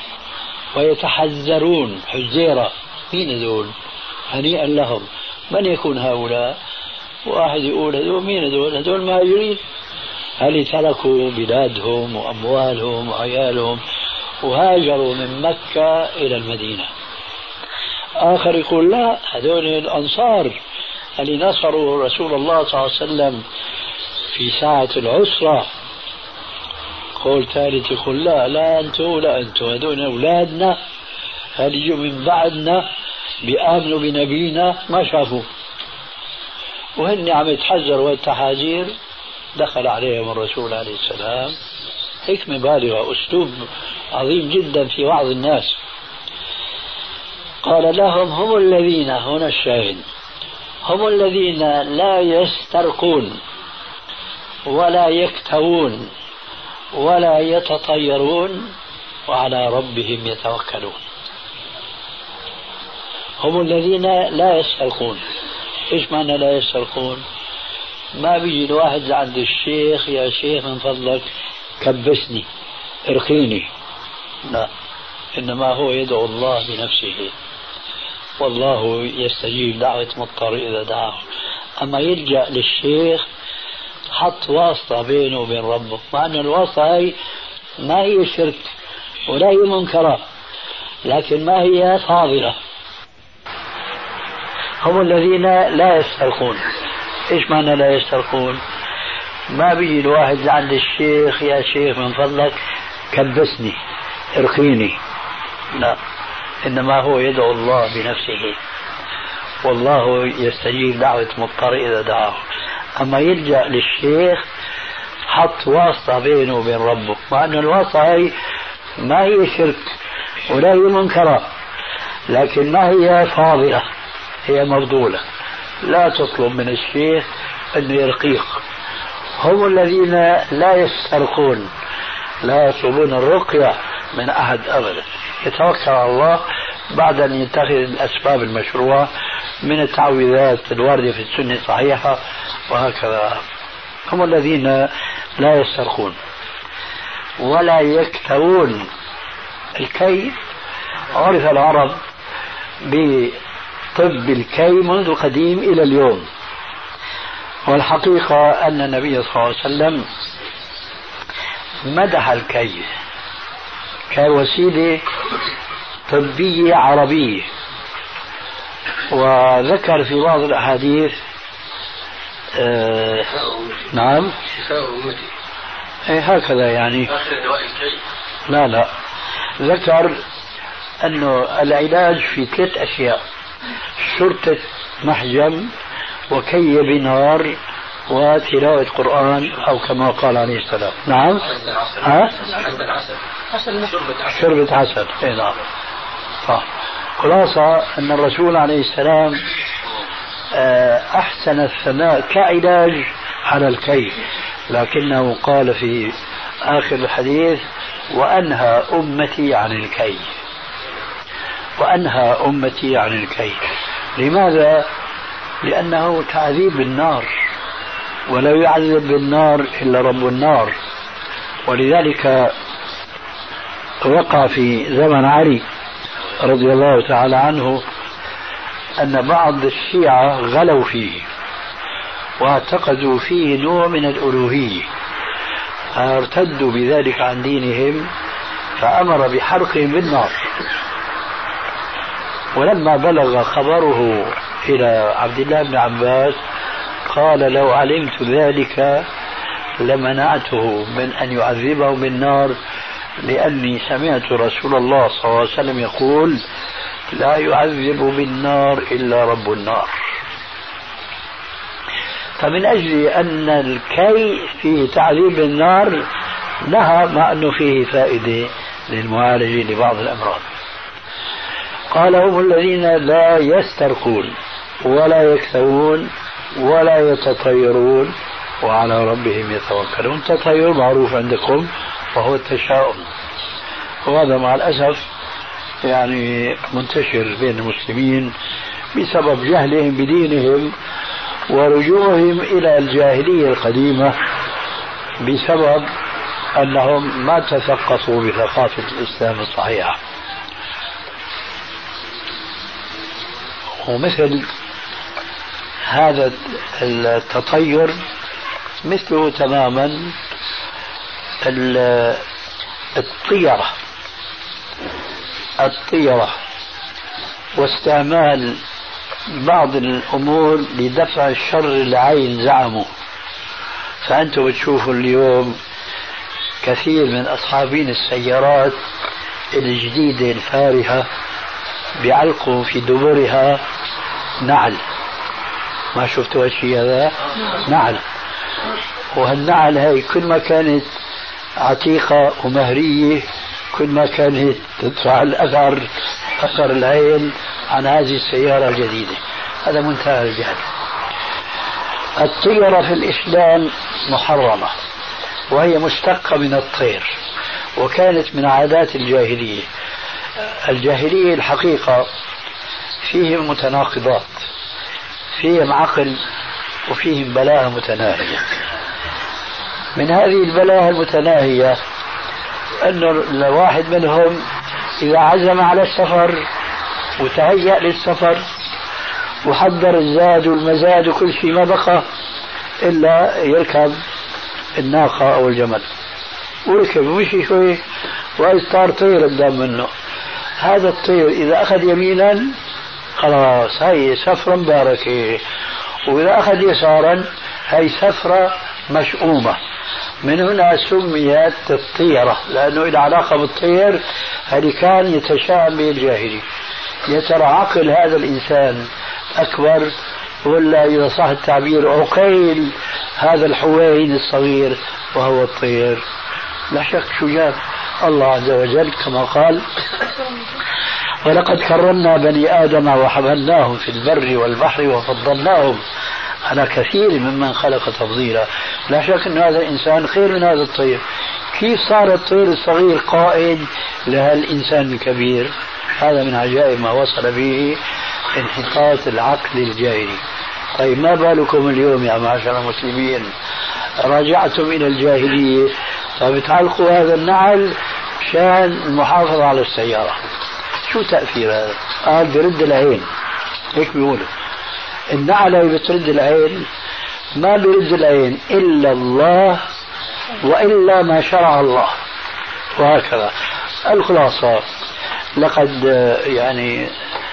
ويتحذرون حزيرة مين هذول؟ هنيئا لهم. من يكون هؤلاء؟ واحد يقول هذول مين هذول؟ هذول مهاجرين، هل تركوا بلادهم وأموالهم وعيالهم وهاجروا من مكة إلى المدينة. آخر يقول لا، هذول الأنصار اللي نصروا رسول الله صلى الله عليه وسلم في ساعة العسرة. قول ثالث يقول لا أنتم هذول أولادنا هل يجوا من بعدنا بيآمنوا بنبينا ما شافوا. وهن عم يتحذروا التحاذير دخل عليهم الرسول عليه السلام حكمة بالغة، أسلوب عظيم جدا في وعظ الناس. قال لهم هم الذين، هنا الشاهد، هم الذين لا يسترقون ولا يكتوون ولا يتطيرون وعلى ربهم يتوكلون. هم الذين لا يسترقون. ايش معنى لا يسترقون؟ ما بيجي الواحد عند الشيخ: يا شيخ من فضلك كبسني ارقيني. لا، انما هو يدعو الله بنفسه، والله يستجيب دعوة مضطر اذا دعاه. اما يلجأ للشيخ حط واسطة بينه وبين ربه، مع ان الواسطة هي ما هي شرك ولا هي منكرة، لكن ما هي فاضلة. هم الذين لا يسترقون. ايش معنى لا يسترقون؟ ما بيجي الواحد عند الشيخ: يا شيخ من فضلك كبسني ارقيني. لا، انما هو يدعو الله بنفسه، والله يستجيب دعوة مضطر اذا دعاه. اما يلجأ للشيخ حط واسطة بينه وبين ربه، مع ان الواسطة هي ما هي شرك ولا هي منكرة، لكن ما هي فاضلة، هي مفضولة. لا تطلب من الشيخ أن يرقيك. هم الذين لا يسترقون، لا يطلبون الرقية من أحد أبدا، يتوكل على الله بعد أن يتخذ الأسباب المشروعة من التعويذات الواردة في السنة الصحيحة وهكذا. هم الذين لا يسترقون ولا يكتوون. الكي عرف العرب بطب الكي منذ القديم إلى اليوم، والحقيقة أن النبي صلى الله عليه وسلم مدح الكي كوسيلة طبية عربية، وذكر في بعض الأحاديث نعم هكذا يعني لا ذكر أنه العلاج في 3 أشياء: شرطة محجم، وكي بنار، وتلاوة قرآن، أو كما قال عليه السلام. نعم شربة عسل. نعم. خلاصة أن الرسول عليه السلام أحسن الثناء كعلاج على الكي، لكنه قال في آخر الحديث: وأنهى أمتي عن الكي. وأنهى أمتي عن الكي. لماذا؟ لأنه تعذيب بالنار، ولا يعذب بالنار إلا رب النار. ولذلك وقع في زمن علي رضي الله تعالى عنه أن بعض الشيعة غلوا فيه واعتقدوا فيه نوع من الألوهية، فارتدوا بذلك عن دينهم، فأمر بحرقهم بالنار. ولما بلغ خبره إلى عبد الله بن عباس قال: لو علمت ذلك لمنعته من أن يعذبه بالنار، لأني سمعت رسول الله صلى الله عليه وسلم يقول: لا يعذب بالنار إلا رب النار. فمن أجل أن الكي فيه تعذيب بالنار نهى، مع أنه فيه فائدة للمعالجة لبعض الأمراض. قال: هم الذين لا يسترقون ولا يكتوون ولا يتطيرون وعلى ربهم يتوكلون. التطير معروف عندكم وهو التشاؤم، وهذا مع الأسف يعني منتشر بين المسلمين بسبب جهلهم بدينهم ورجوعهم إلى الجاهلية القديمة، بسبب أنهم ما تثقفوا بثقافة الإسلام الصحيحة. ومثل هذا التطير مثله تماما الطيرة واستعمال بعض الأمور لدفع الشر العين زعموا. فأنتم بتشوفوا اليوم كثير من أصحابين السيارات الجديدة الفارهة بيعلقوا في دبرها نعل. ما شفتوا هالشيء هذا؟ نعل. وهالنعل هاي كل ما كانت عتيقة ومهرية كل ما كانت تدفع أثر العين عن هذه السيارة الجديدة. هذا منتهى الجهل. الطيرة في الإسلام محرمة، وهي مشتقة من الطير، وكانت من عادات الجاهلية. الجاهلية الحقيقة فيهم متناقضات، فيهم عقل وفيهم بلاهة متناهية. من هذه البلاهة المتناهية أن الواحد منهم إذا عزم على السفر وتهيأ للسفر وحضر الزاد والمزاد وكل شيء، ما بقى إلا يركب الناقة أو الجمل، وركب ومشي شوي وإذ صار طير قدام منه. هذا الطير إذا أخذ يمينا خلاص هاي سفرة مباركة، وإذا أخذ يسارا هاي سفرة مشؤومة. من هنا سميت الطيرة، لأنه إلى علاقة بالطير هذه كان يتشاءم به الجاهلي. يا ترى عقل هذا الإنسان أكبر ولا إذا صح التعبير عقيل هذا الحوين الصغير وهو الطير؟ لا شك شجاع الله عز وجل كما قال: ولقد كرمنا بني آدم وحملناهم في البر والبحر وفضلناهم على كثير ممن خلق تفضيلا. لا شك أن هذا الإنسان خير من هذا الطير. كيف صار الطير الصغير قائد لهالإنسان الكبير؟ هذا من عجائب ما وصل به انحطاط العقل الجاهلي. طيب ما بالكم اليوم يا معشر المسلمين راجعتم إلى الجاهلية، فبتعلقوا هذا النعل شان المحافظة على السيارة. شو تأثير هذا؟ قال برد العين، هيك بيقولوا النعلة بترد العين. ما برد العين إلا الله وإلا ما شرع الله، وهكذا. الخلاصة لقد يعني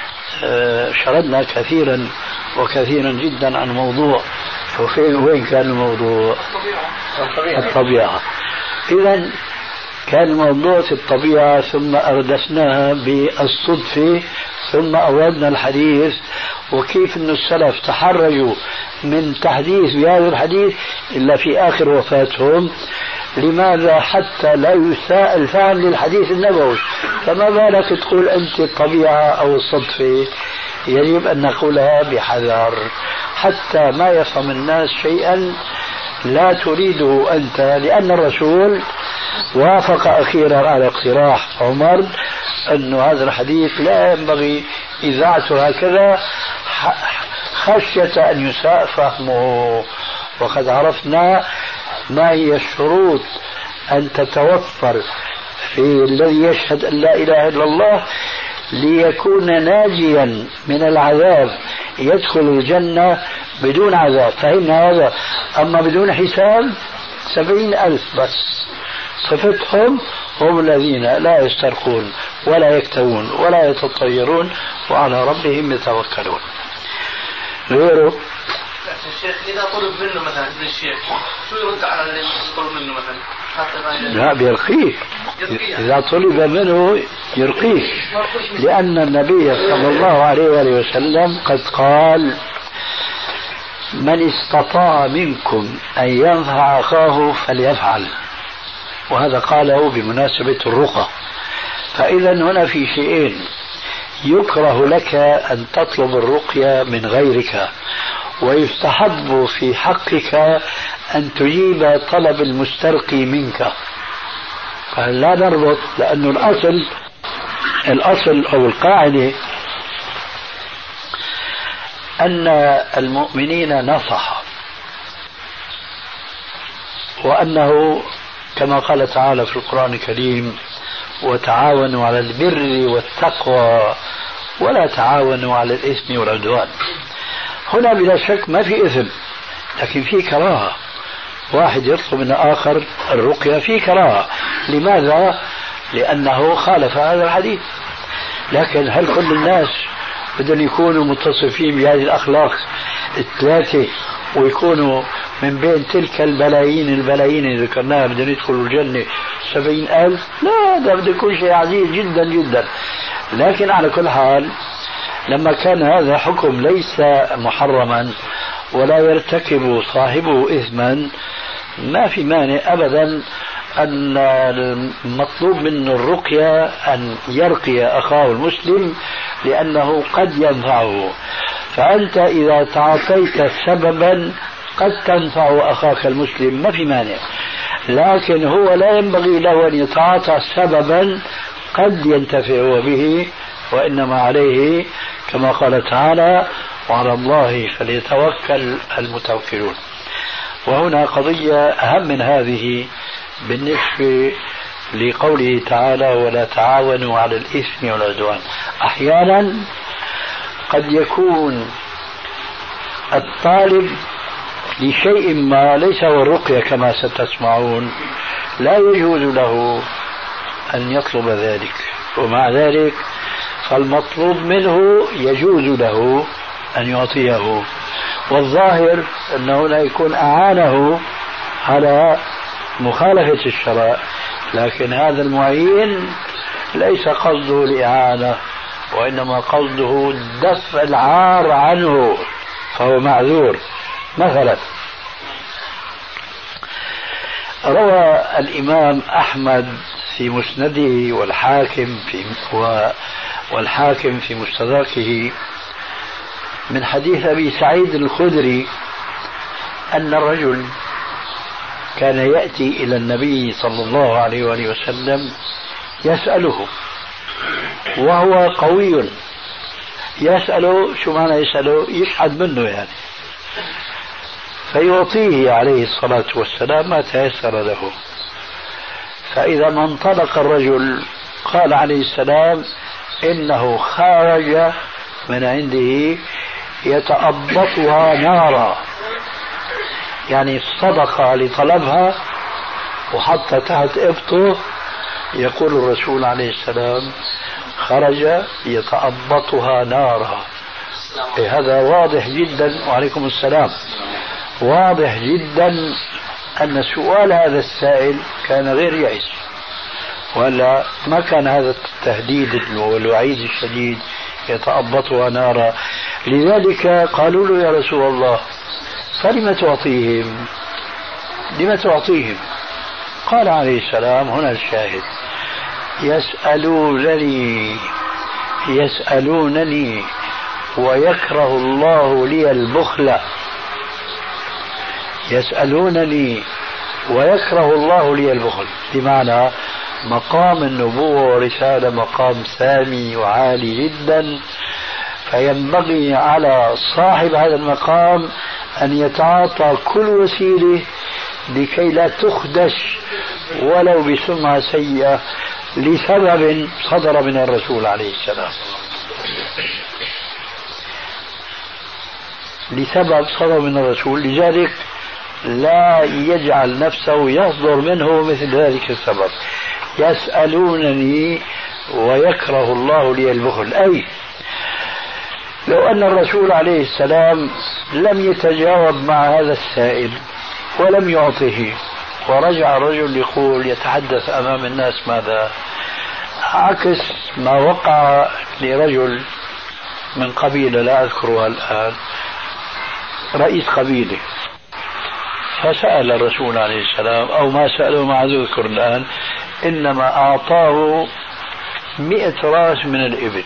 شردنا كثيرا وكثيرا جدا عن موضوع، وين كان الموضوع؟ الطبيعة. إذن كان الموضوع في الطبيعة، ثم أردفناها بالصدفة، ثم أوردنا الحديث وكيف أن السلف تحرجوا من تحديث بهذا الحديث إلا في آخر وفاتهم. لماذا؟ حتى لا يساء الفهم للحديث النبوي. فما بالك تقول أنت الطبيعة أو الصدفة؟ يجب أن نقولها بحذر حتى ما يفهم الناس شيئا لا تريده أنت، لأن الرسول وافق أخيرا على اقتراح عمر أن هذا الحديث لا ينبغي إذاعته هكذا خشية أن يساء فهمه. وقد عرفنا ما هي الشروط أن تتوفر في الذي يشهد أن لا إله إلا الله ليكون ناجيا من العذاب، يدخل الجنة بدون عذاب. فهمنا هذا. أما بدون حساب 70,000 بس. صفتهم هم الذين لا يسترقون ولا يكتوون ولا يتطيرون وعلى ربهم يتوكلون. غيره الشيخ إذا طلب منه مثلا ابن الشيخ شو يرد على اللي يطلب منه مثلا؟ لا بيرقيه. إذا طلب منه يرقيه، لأن النبي صلى الله عليه وآله وسلم قد قال: من استطاع منكم أن ينفع أخاه فليفعل. وهذا قاله بمناسبة الرقى. فإذا هنا في شيئين: يكره لك أن تطلب الرقية من غيرك، ويستحب في حقك أن تجيب طلب المسترقي منك. فلا نربط، لأن الأصل أو القاعدة أن المؤمنين نصح، وأنه كما قال تعالى في القرآن الكريم: وتعاونوا على البر والتقوى ولا تعاونوا على الإثم والعدوان. هنا بلا شك ما في إثم، لكن في كراهة. واحد يطلب من آخر الرقية في كراهة. لماذا؟ لأنه خالف هذا الحديث. لكن هل كل الناس بدهم يكونوا متصفين بهذه الأخلاق الثلاثة ويكونوا من بين تلك البلايين اللي ذكرناها بدهم يدخلوا الجنة 70,000؟ لا، ده بده يكون شيء عزيز جدا جدا. لكن على كل حال لما كان هذا حكم ليس محرما ولا يرتكب صاحبه إثما، ما في مانع أبدا أن المطلوب منه الرقية أن يرقي أخاه المسلم، لأنه قد ينفعه. فأنت إذا تعطيت سببا قد تنفع أخاك المسلم ما في مانع، لكن هو لا ينبغي له أن يتعاطى سببا قد ينتفع به، وإنما عليه كما قال تعالى وعلى الله فليتوكل المتوكلون. وهنا قضية أهم من هذه بالنسبة لقوله تعالى ولا تعاونوا على الإثم والعدوان. أحيانا قد يكون الطالب لشيء ما ليس هو الرقية كما ستسمعون، لا يجوز له أن يطلب ذلك، ومع ذلك فالمطلوب منه يجوز له أن يعطيه، والظاهر أنه لا يكون أعانه على مخالفة الشرع، لكن هذا المعين ليس قصده الإعانة، وإنما قصده دفع العار عنه، فهو معذور. مثلا روى الإمام أحمد في مسنده والحاكم في مستدركه من حديث أبي سعيد الخدري أن الرجل كان يأتي إلى النبي صلى الله عليه وآله وسلم يسأله، وهو قوي، يسأله شو معنى يسأله؟ يشحد منه يعني، فيعطيه عليه الصلاة والسلام ما تيسر له. فإذا ما انطلق الرجل قال عليه السلام إنه خرج من عنده يتأبطها نارا، يعني صدق لطلبها وحط تحت إبطه. يقول الرسول عليه السلام خرج يتأبطها نارا. هذا واضح جدا، وعليكم السلام، واضح جدا أن سؤال هذا السائل كان غير يئس، ولا ما كان هذا التهديد والوعيد الشديد يتأبطها نارا. لذلك قالوا له يا رسول الله فلم تعطيهم؟ لم تعطيهم؟ قال عليه السلام هنا الشاهد يسألونني ويكره الله لي البخل. يسألونني ويكره الله لي البخل، بمعنى مقام النبوة ورسالة مقام سامي وعالي جدا، فينبغي على صاحب هذا المقام أن يتعاطى كل وسيلة لكي لا تخدش ولو بسمعة سيئة لسبب صدر من الرسول عليه السلام، لسبب صدر من الرسول. لذلك لا يجعل نفسه يصدر منه مثل ذلك السبب. يسألونني ويكره الله لي البخل، أي لو أن الرسول عليه السلام لم يتجاوب مع هذا السائل ولم يعطه، ورجع الرجل يقول يتحدث أمام الناس ماذا؟ عكس ما وقع لرجل من قبيلة لا أذكرها الآن، رئيس قبيلة، فسأل الرسول عليه السلام أو ما سأله ما أذكر الآن، إنما أعطاه 100 راس من الإبل.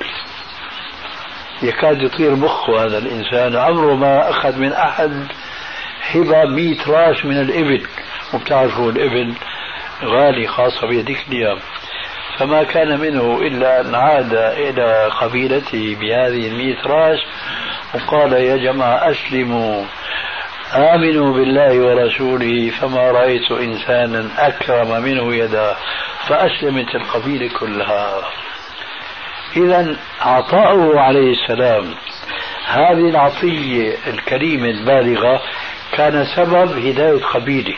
يكاد يطير مخه هذا الإنسان، عمره ما أخذ من أحد هبة 100 راس من الإبل، وبتعرفوا الإبل غالي خاصة بهذيك الأيام. فما كان منه إلا أن عاد إلى قبيلته بهذه 100 راس وقال يا جماعة أسلموا آمنوا بالله ورسوله، فما رأيت إنسانا أكرم منه يدا، فأسلمت القبيلة كلها. إذا عطاؤه عليه السلام هذه العطية الكريمة البالغة كان سبب هداية قبيلة،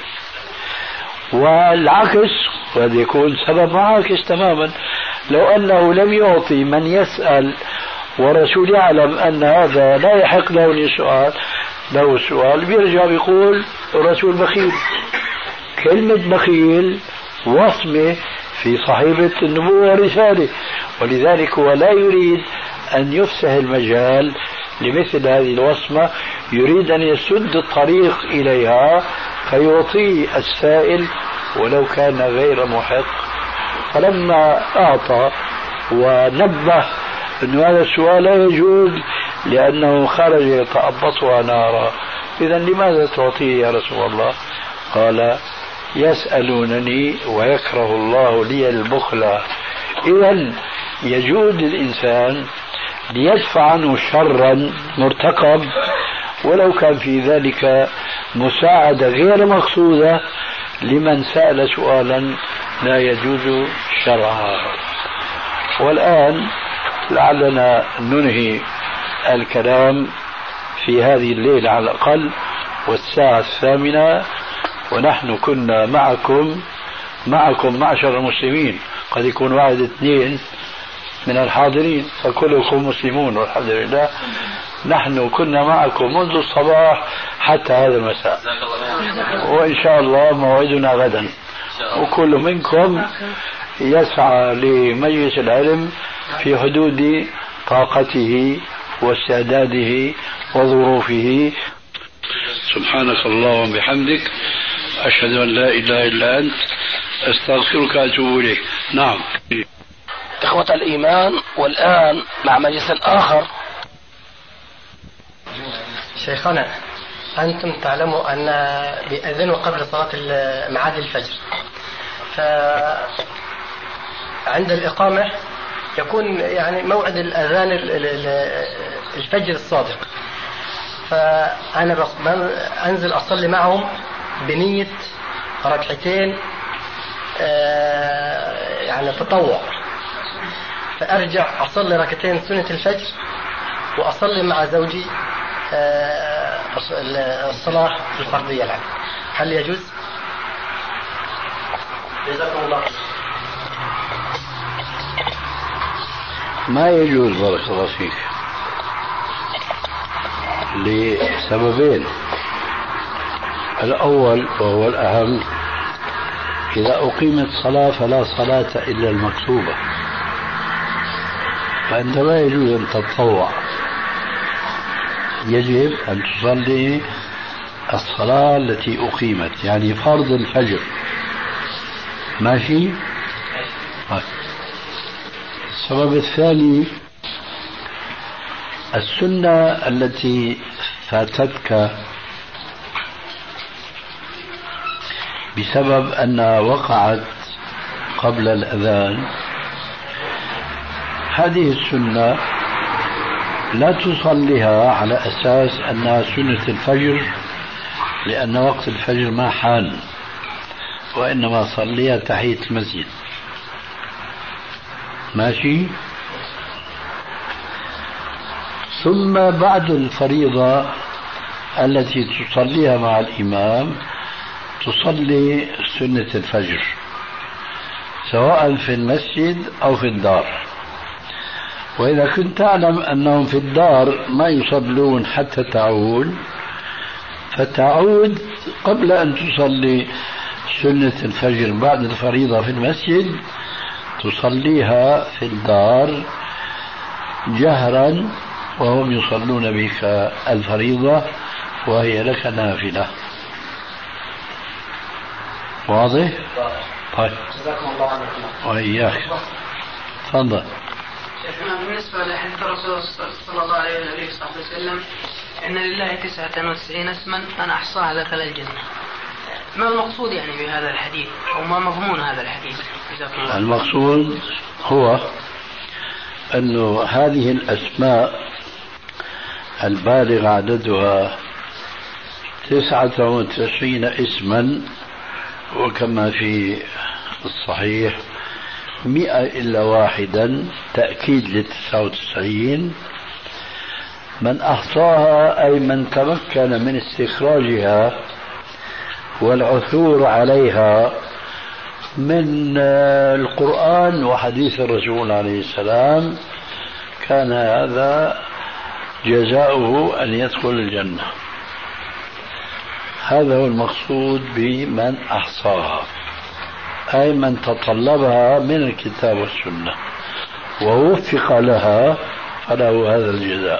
والعكس قد يكون سبب معاكس تماما. لو أنه لم يعطي من يسأل والرسول يعلم أن هذا لا يحق له السؤال بيرجع بيقول الرسول بخيل. كلمة بخيل وصمة في صحيفة النبوة والرسالة، ولذلك هو لا يريد أن يفسح المجال لمثل هذه الوصمة، يريد أن يسد الطريق إليها فيعطي السائل ولو كان غير محق. فلما أعطى ونبه أن هذا السؤال لا يجوز لأنه خرج يتأبطها نارا، إذا لماذا تعطيه يا رسول الله؟ قال يسألونني ويكره الله لي البخل. إذا يجوز الإنسان ليدفع عنه شرا مرتقب ولو كان في ذلك مساعدة غير مقصودة لمن سأل سؤالا لا يجوز شرعا. والآن لعلنا ننهي الكلام في هذه الليلة على الأقل والساعة 8، ونحن كنا معكم معشر المسلمين، قد يكون واحد اثنين من الحاضرين فكلكم مسلمون والحمد لله. نحن كنا معكم منذ الصباح حتى هذا المساء، وإن شاء الله موعدنا غدا، وكل منكم يسعى لمجلس العلم في حدود طاقته واستعداده وظروفه. سبحانك اللهم وبحمدك، أشهد أن لا إله إلا أنت، أستغفرك وأتوب إليك. نعم إخوة الإيمان، والآن مع مجلس آخر. شيخنا، أنتم تعلموا أن بيأذنوا قبل صلاة معاد الفجر، فعند الإقامة يكون يعني موعد الأذان الفجر الصادق، فأنا أنزل أصلي معهم بنية ركعتين يعني تطوع، فأرجع أصلي ركعتين سنة الفجر وأصلي مع زوجي الصلاة الفردية العام. هل يجوز؟ جزاكم الله. ما يجوز بارك الله فيك لسببين. الأول وهو الأهم، إذا أقيمت صلاة فلا صلاة إلا المكتوبة، فأنت ما يجوز أن تتطوع، يجب أن تصلي الصلاة التي أقيمت، يعني فرض الفجر. ماشي؟ السبب الثاني، السنة التي فاتتك بسبب أنها وقعت قبل الأذان، هذه السنة لا تصليها على أساس أنها سنة الفجر لأن وقت الفجر ما حان، وإنما صليها تحية المسجد. ماشي؟ ثم بعد الفريضة التي تصليها مع الإمام تصلي سنة الفجر سواء في المسجد أو في الدار. وإذا كنت تعلم أنهم في الدار ما يصلون حتى تعود، فتعود قبل أن تصلي سنة الفجر بعد الفريضة في المسجد، تصليها في الدار جهرا وهم يصلون بك الفريضة وهي لك نافلة. واضح؟ طيب، جزاكم الله عنكم. وإياك. تفضل. شيخنا، بالنسبة لحديث الرسول صلى الله عليه وسلم إن لله 99 اسما من أحصاها دخل الجنة، ما المقصود يعني بهذا الحديث أو ما مضمون هذا الحديث؟ المقصود هو أن هذه الأسماء البالغ عددها 99 اسما، وكما في الصحيح 100 إلا واحدا، تأكيد ل99. من أحصاها أي من تمكن من استخراجها والعثور عليها من القرآن وحديث الرسول عليه السلام، كان هذا جزاؤه أن يدخل الجنة. هذا هو المقصود بمن أحصاها، أي من تطلبها من الكتاب والسنة ووفق لها فله هذا الجزاء.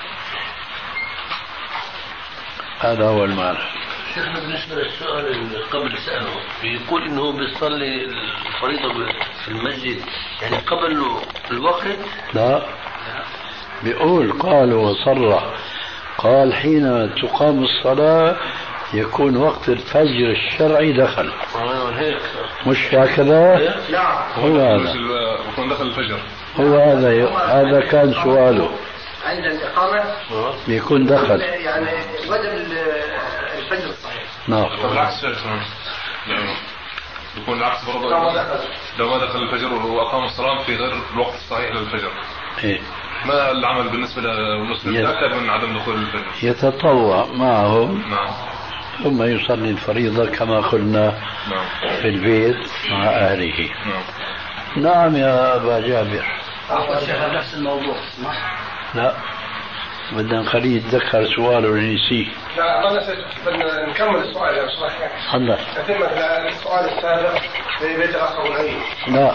هذا هو المعنى. شيخنا، بالنسبة للسؤال اللي قبل سأله، بيقول إنه بيصلي الفريضة في المسجد يعني قبل الوقت؟ لا، بيقول قال وصرح قال حين تقام الصلاة يكون وقت الفجر الشرعي دخل. مش هكذا؟ نعم. هو هذا يكون دخل الفجر. هو هذا كان سؤاله. عند الإقامة يكون دخل يعني وجب الفجر الصحيح. نعم. بالعكس يكون العكس برضه لو ما دخل الفجر وأقام الصلاة في غير الوقت الصحيح للفجر. إيه؟ ما العمل بالنسبة للمسلم أكثر من عدم دخول الفجر؟ يتطوع معهم. نعم. ثم يصلي الفريضة كما قلنا. نعم. في البيت مع أهله. نعم. نعم يا أبا جابر. شيخ نفس الموضوع. لا بدنا نخليه يتذكر سؤاله ونسيه. لا ما نسيت. بدنا نكمل السؤال يا أستاذ. تفضل. نتم السؤال السابق في بيت الأخ أبو نعيم. لا.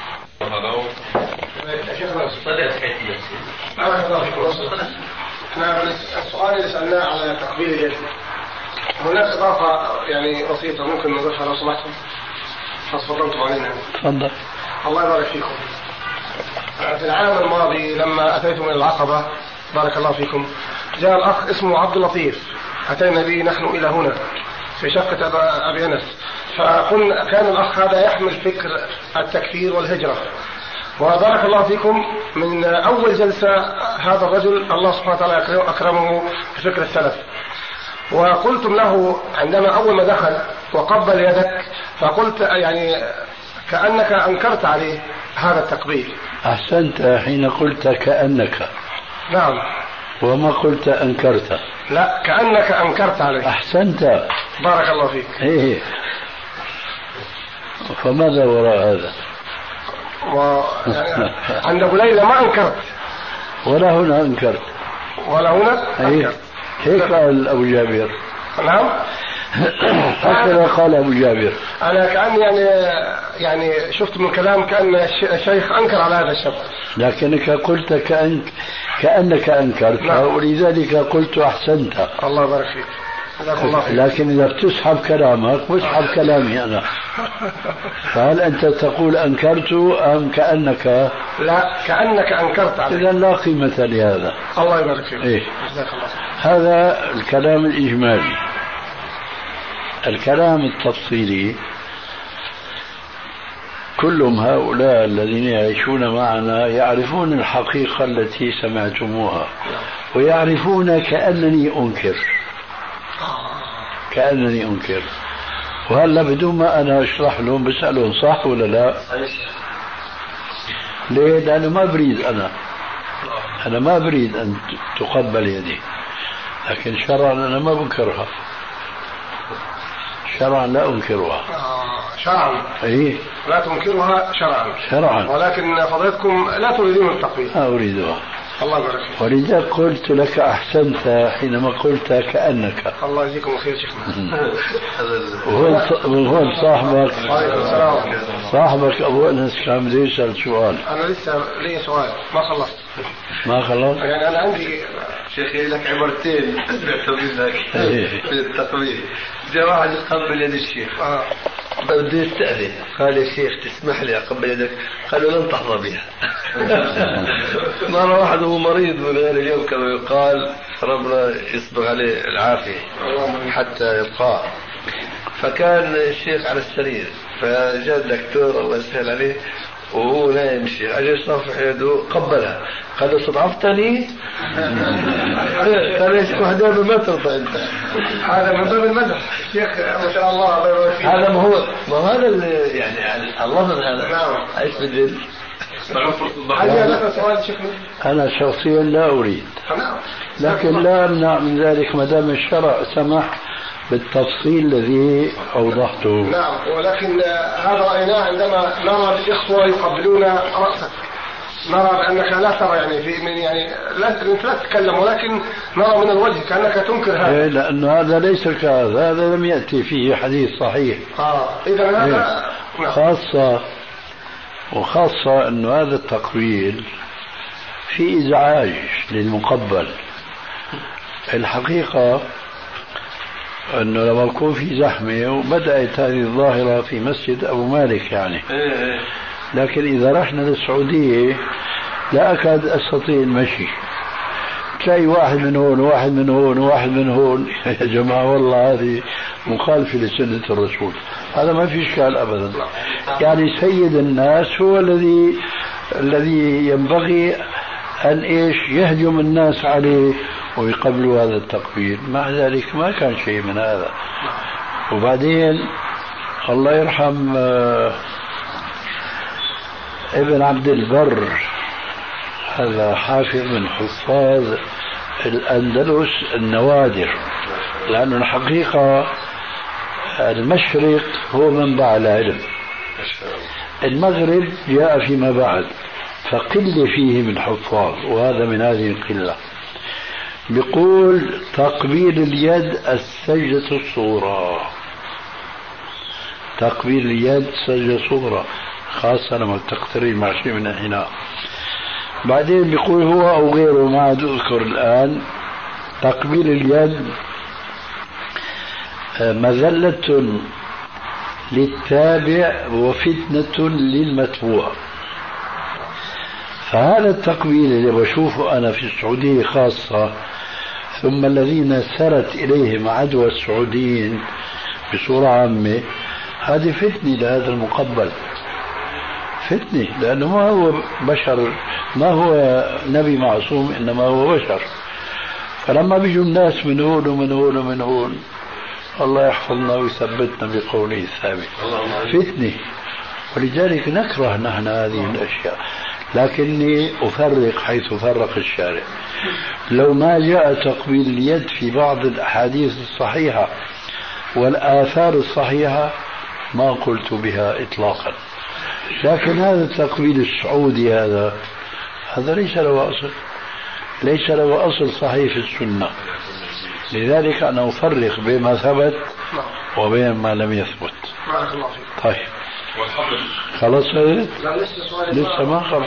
احنا السؤال اللي سألناه على تقبيل اليد هناك إضافة يعني بسيطة ممكن نضيفها لو سمحتم؟ تفضلتم علينا. تفضل. الله يبارك فيكم. في العام الماضي لما أتيتم إلى العقبة بارك الله فيكم جاء الأخ اسمه عبد اللطيف أتينا به نحن إلى هنا في شقة أبي أنس فقلنا كان الأخ هذا يحمل فكر التكفير والهجرة وبارك الله فيكم من أول جلسة هذا الرجل الله سبحانه وتعالى أكرمه بفكر السلف وقلتم له عندما أول ما دخل وقبل يدك فقلت يعني كأنك أنكرت عليه هذا التقبيل. أحسنت حين قلت كأنك. نعم. وما قلت أنكرت. لا كأنك أنكرت عليه. أحسنت. بارك الله فيك. إيه. فماذا وراء هذا؟ يعني عند أبو ليلى ما أنكرت. ولا هنا أنكرت. ولا هنا أنكرت. هيك قال أبو جابر. نعم. هكذا قال أبو جابر. أنا كأني يعني شفت من كلام كأن الشيخ أنكر على هذا الشاب. لكنك قلت كأنك أنكرت. نعم. ولذلك قلت أحسنت. الله يبارك فيك. لكن إذا بتسحب كلامك بسحب كلامي أنا. فهل أنت تقول أنكرت أم كأنك؟ لا كأنك أنكرت عليه. إذا لا قيمة لهذا. الله يبارك فيك. إيه؟ هذا الكلام الإجمالي. الكلام التفصيلي كلهم هؤلاء الذين يعيشون معنا يعرفون الحقيقة التي سمعتموها ويعرفون كأنني أنكر وهلا بدون ما أنا أشرح لهم بسألهم صح ولا لا. ليه؟ لأنه ما بريد أنا ما بريد أن تقبل يدي لكن شرعا أنا ما بنكرها. شرعا لا أنكرها. شرعا إيه؟ لا تنكرها شرعا ولكن فضيلتكم لا تريدون التقبيل. أريدها. الله يبارك فيك. ولذلك قلت لك أحسنت حينما قلت كأنك. الله يجزيكم الخير شيخنا. وهو صاحبك أبو أنس كان بده يسأل سؤال. أنا لسه لي سؤال ما خلصت. يعني أنا عندي شيخي لك عبارتين لك في التقبيل. جاء واحد يقبل يد الشيخ بده يستأذن قال يا شيخ تسمح لي أقبل يدك؟ قالوا لن تحظى بها. مرة واحد هو مريض من غير اليوم كما يقال ربنا يصبغ عليه العافية حتى يبقى فكان الشيخ على السرير فجاء الدكتور الله يسهل عليه وهو نايم الشيخ أجل يصفح يده قبلها قال له استضعفتني؟ قال يا وحده ما ترضى أنت. هذا من باب المزح الشيخ ما شاء الله. هذا ما هذا يعني الله هذا ايش بدل. أنا شخصيا لا أريد لكن لا أمنع من ذلك ما دام الشرع سمح بالتفصيل الذي أوضحته. نعم ولكن هذا رأيناه عندما نرى الإخوة يقبلون رأسك نرى بأنك لا ترى يعني في من يعني لا تتكلم ولكن نرى من الوجه كأنك تنكر هذا. لأن هذا ليس كهذا. هذا لم يأتي فيه حديث صحيح. إذا هذا وخاصة أنه هذا التقبيل في إزعاج للمقبل. الحقيقة أنه لما يكون في زحمة وبدأت هذه الظاهرة في مسجد أبو مالك يعني لكن إذا رحنا للسعودية لا أكاد أستطيع المشي تلاقي واحد من هون وواحد من هون وواحد من هون. يا جماعة والله هذه مخالفة لسنة الرسول، هذا ما في إشكال أبدا. يعني سيد الناس هو الذي ينبغي أن يهجم الناس عليه ويقبلوا هذا التقبيل. مع ذلك ما كان شيء من هذا. وبعدين الله يرحم ابن عبد البر، هذا حافظ من حفاظ الأندلس النوادر، لأنه الحقيقة المشرق هو منبع العلم، المغرب جاء فيما بعد فقل فيه من حفاظ، وهذا من هذه القلة. بيقول تقبيل اليد السجدة الصغرى، تقبيل اليد سجدة صغرى خاصة لما تقترب مع شيء من الحناء. بعدين بيقول هو أو غيره ما عاد أذكر الآن، تقبيل اليد مذلة للتابع وفتنة للمتبوع. فهذا التقبيل اللي بشوفه أنا في السعودية خاصة، ثم الذين سرت إليهم عدوى السعوديين بصورة عامة، هذه فتنة لهذا المقبل، فتنة، لأنه ما هو بشر، ما هو نبي معصوم، إنما هو بشر. فلما بيجوا الناس من هون ومن هون ومن هون، الله يحفظنا ويثبتنا بقوله الثابت، فتنة. ولذلك نكره نحن هذه الأشياء، لكني أفرق حيث فرق الشارع. لو ما جاء تقبيل اليد في بعض الأحاديث الصحيحة والآثار الصحيحة ما قلت بها إطلاقا، لكن هذا التقبيل السعودي هذا ليس له أصل، ليس له أصل صحيح في السنة. لذلك أنا أفرق بين ما ثبت وبين ما لم يثبت. طيب خلاص لسه ما خلص.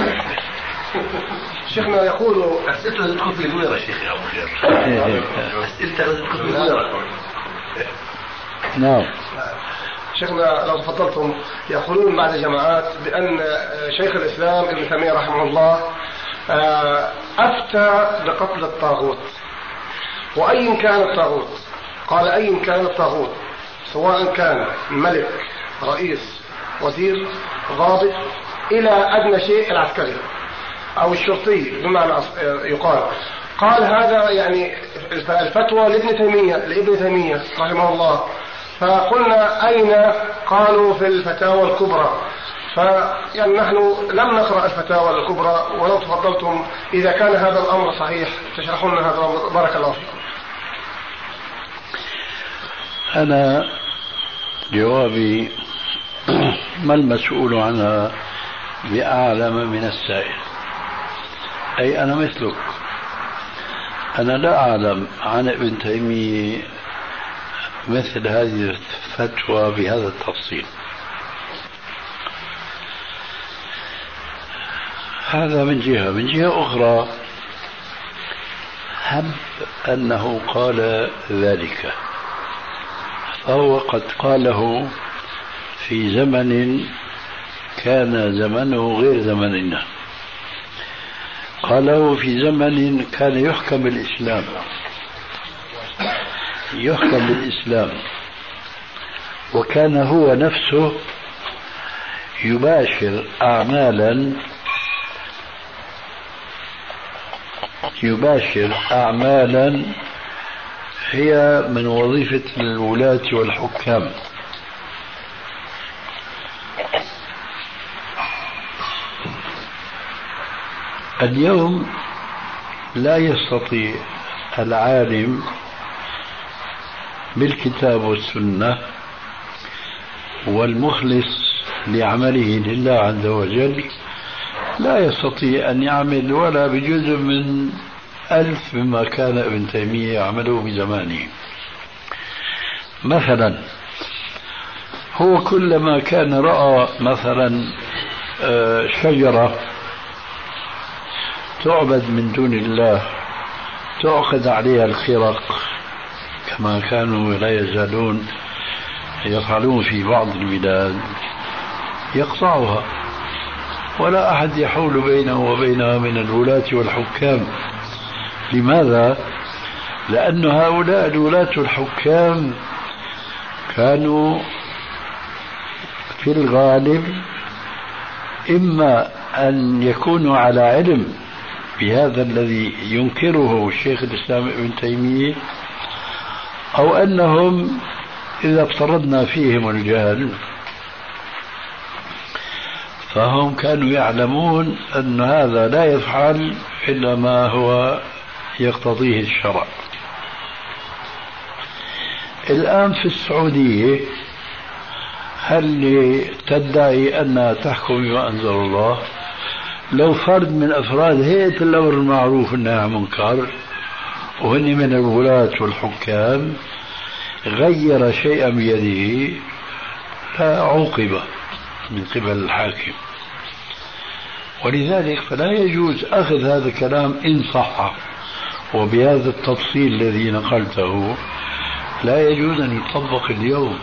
شيخنا يقول أسئلة لازم تكون في الويرة يا شيخ يا أبو خير، أسئلة لازم تكون في الويرة. نعم شيخنا لو تفضلتم، يقولون بعد جماعات بأن شيخ الإسلام ابن تيمية رحمه الله أفتى بقتل الطاغوت، وأي كان الطاغوت، قال أي كان الطاغوت سواء كان ملك، رئيس، وزير، ضابط، إلى أدنى شيء العسكري أو الشرطي بمعنى قال هذا يعني الفتوى لابن تيمية رحمه الله. فقلنا أين؟ قالوا في الفتاوى الكبرى. فيعني نحن لم نقرأ الفتاوى الكبرى، ولو تفضلتم إذا كان هذا الأمر صحيح تشرحون هذا الأمر، بارك الله فيكم. أنا جوابي ما المسؤول عنها بأعلم من السائل، أي أنا مثلك، أنا لا أعلم عن ابن تيمية مثل هذه الفتوى بهذا التفصيل. هذا من جهة. من جهة أخرى هب أنه قال ذلك، فهو قد قاله في زمن كان زمنه غير زمننا، قاله في زمن كان يحكم بالإسلام، وكان هو نفسه يباشر أعمالا هي من وظيفة الولاة والحكام. اليوم لا يستطيع العالم بالكتاب والسنة والمخلص لعمله لله عز وجل، لا يستطيع أن يعمل ولا بجزء من 1000 مما كان ابن تيمية يعمله بزمانه. مثلا هو كلما كان رأى مثلا شجرة تعبد من دون الله، تعقد عليها الخرق كما كانوا لا يزالون يفعلون في بعض البلاد، يقطعها ولا أحد يحول بينه وبينها من الولاة والحكام، لماذا؟ لأن هؤلاء الولاة الحكام كانوا في الغالب إما أن يكونوا على علم بهذا الذي ينكره الشيخ الإسلام ابن تيمية، أو أنهم إذا افترضنا فيهم الجهل فهم كانوا يعلمون أن هذا لا يفعل إلا ما هو يقتضيه الشرع. الآن في السعودية هل تدعي أنها تحكم بما أنزل الله؟ لو فرد من أفراد هيئة الأمر المعروف والنهي عن المنكر وهن من الولاة والحكام غير شيئا بيده لا عوقب من قبل الحاكم. ولذلك فلا يجوز أخذ هذا الكلام إن صح وبهذا التفصيل الذي نقلته، لا يجوز أن يطبق اليوم،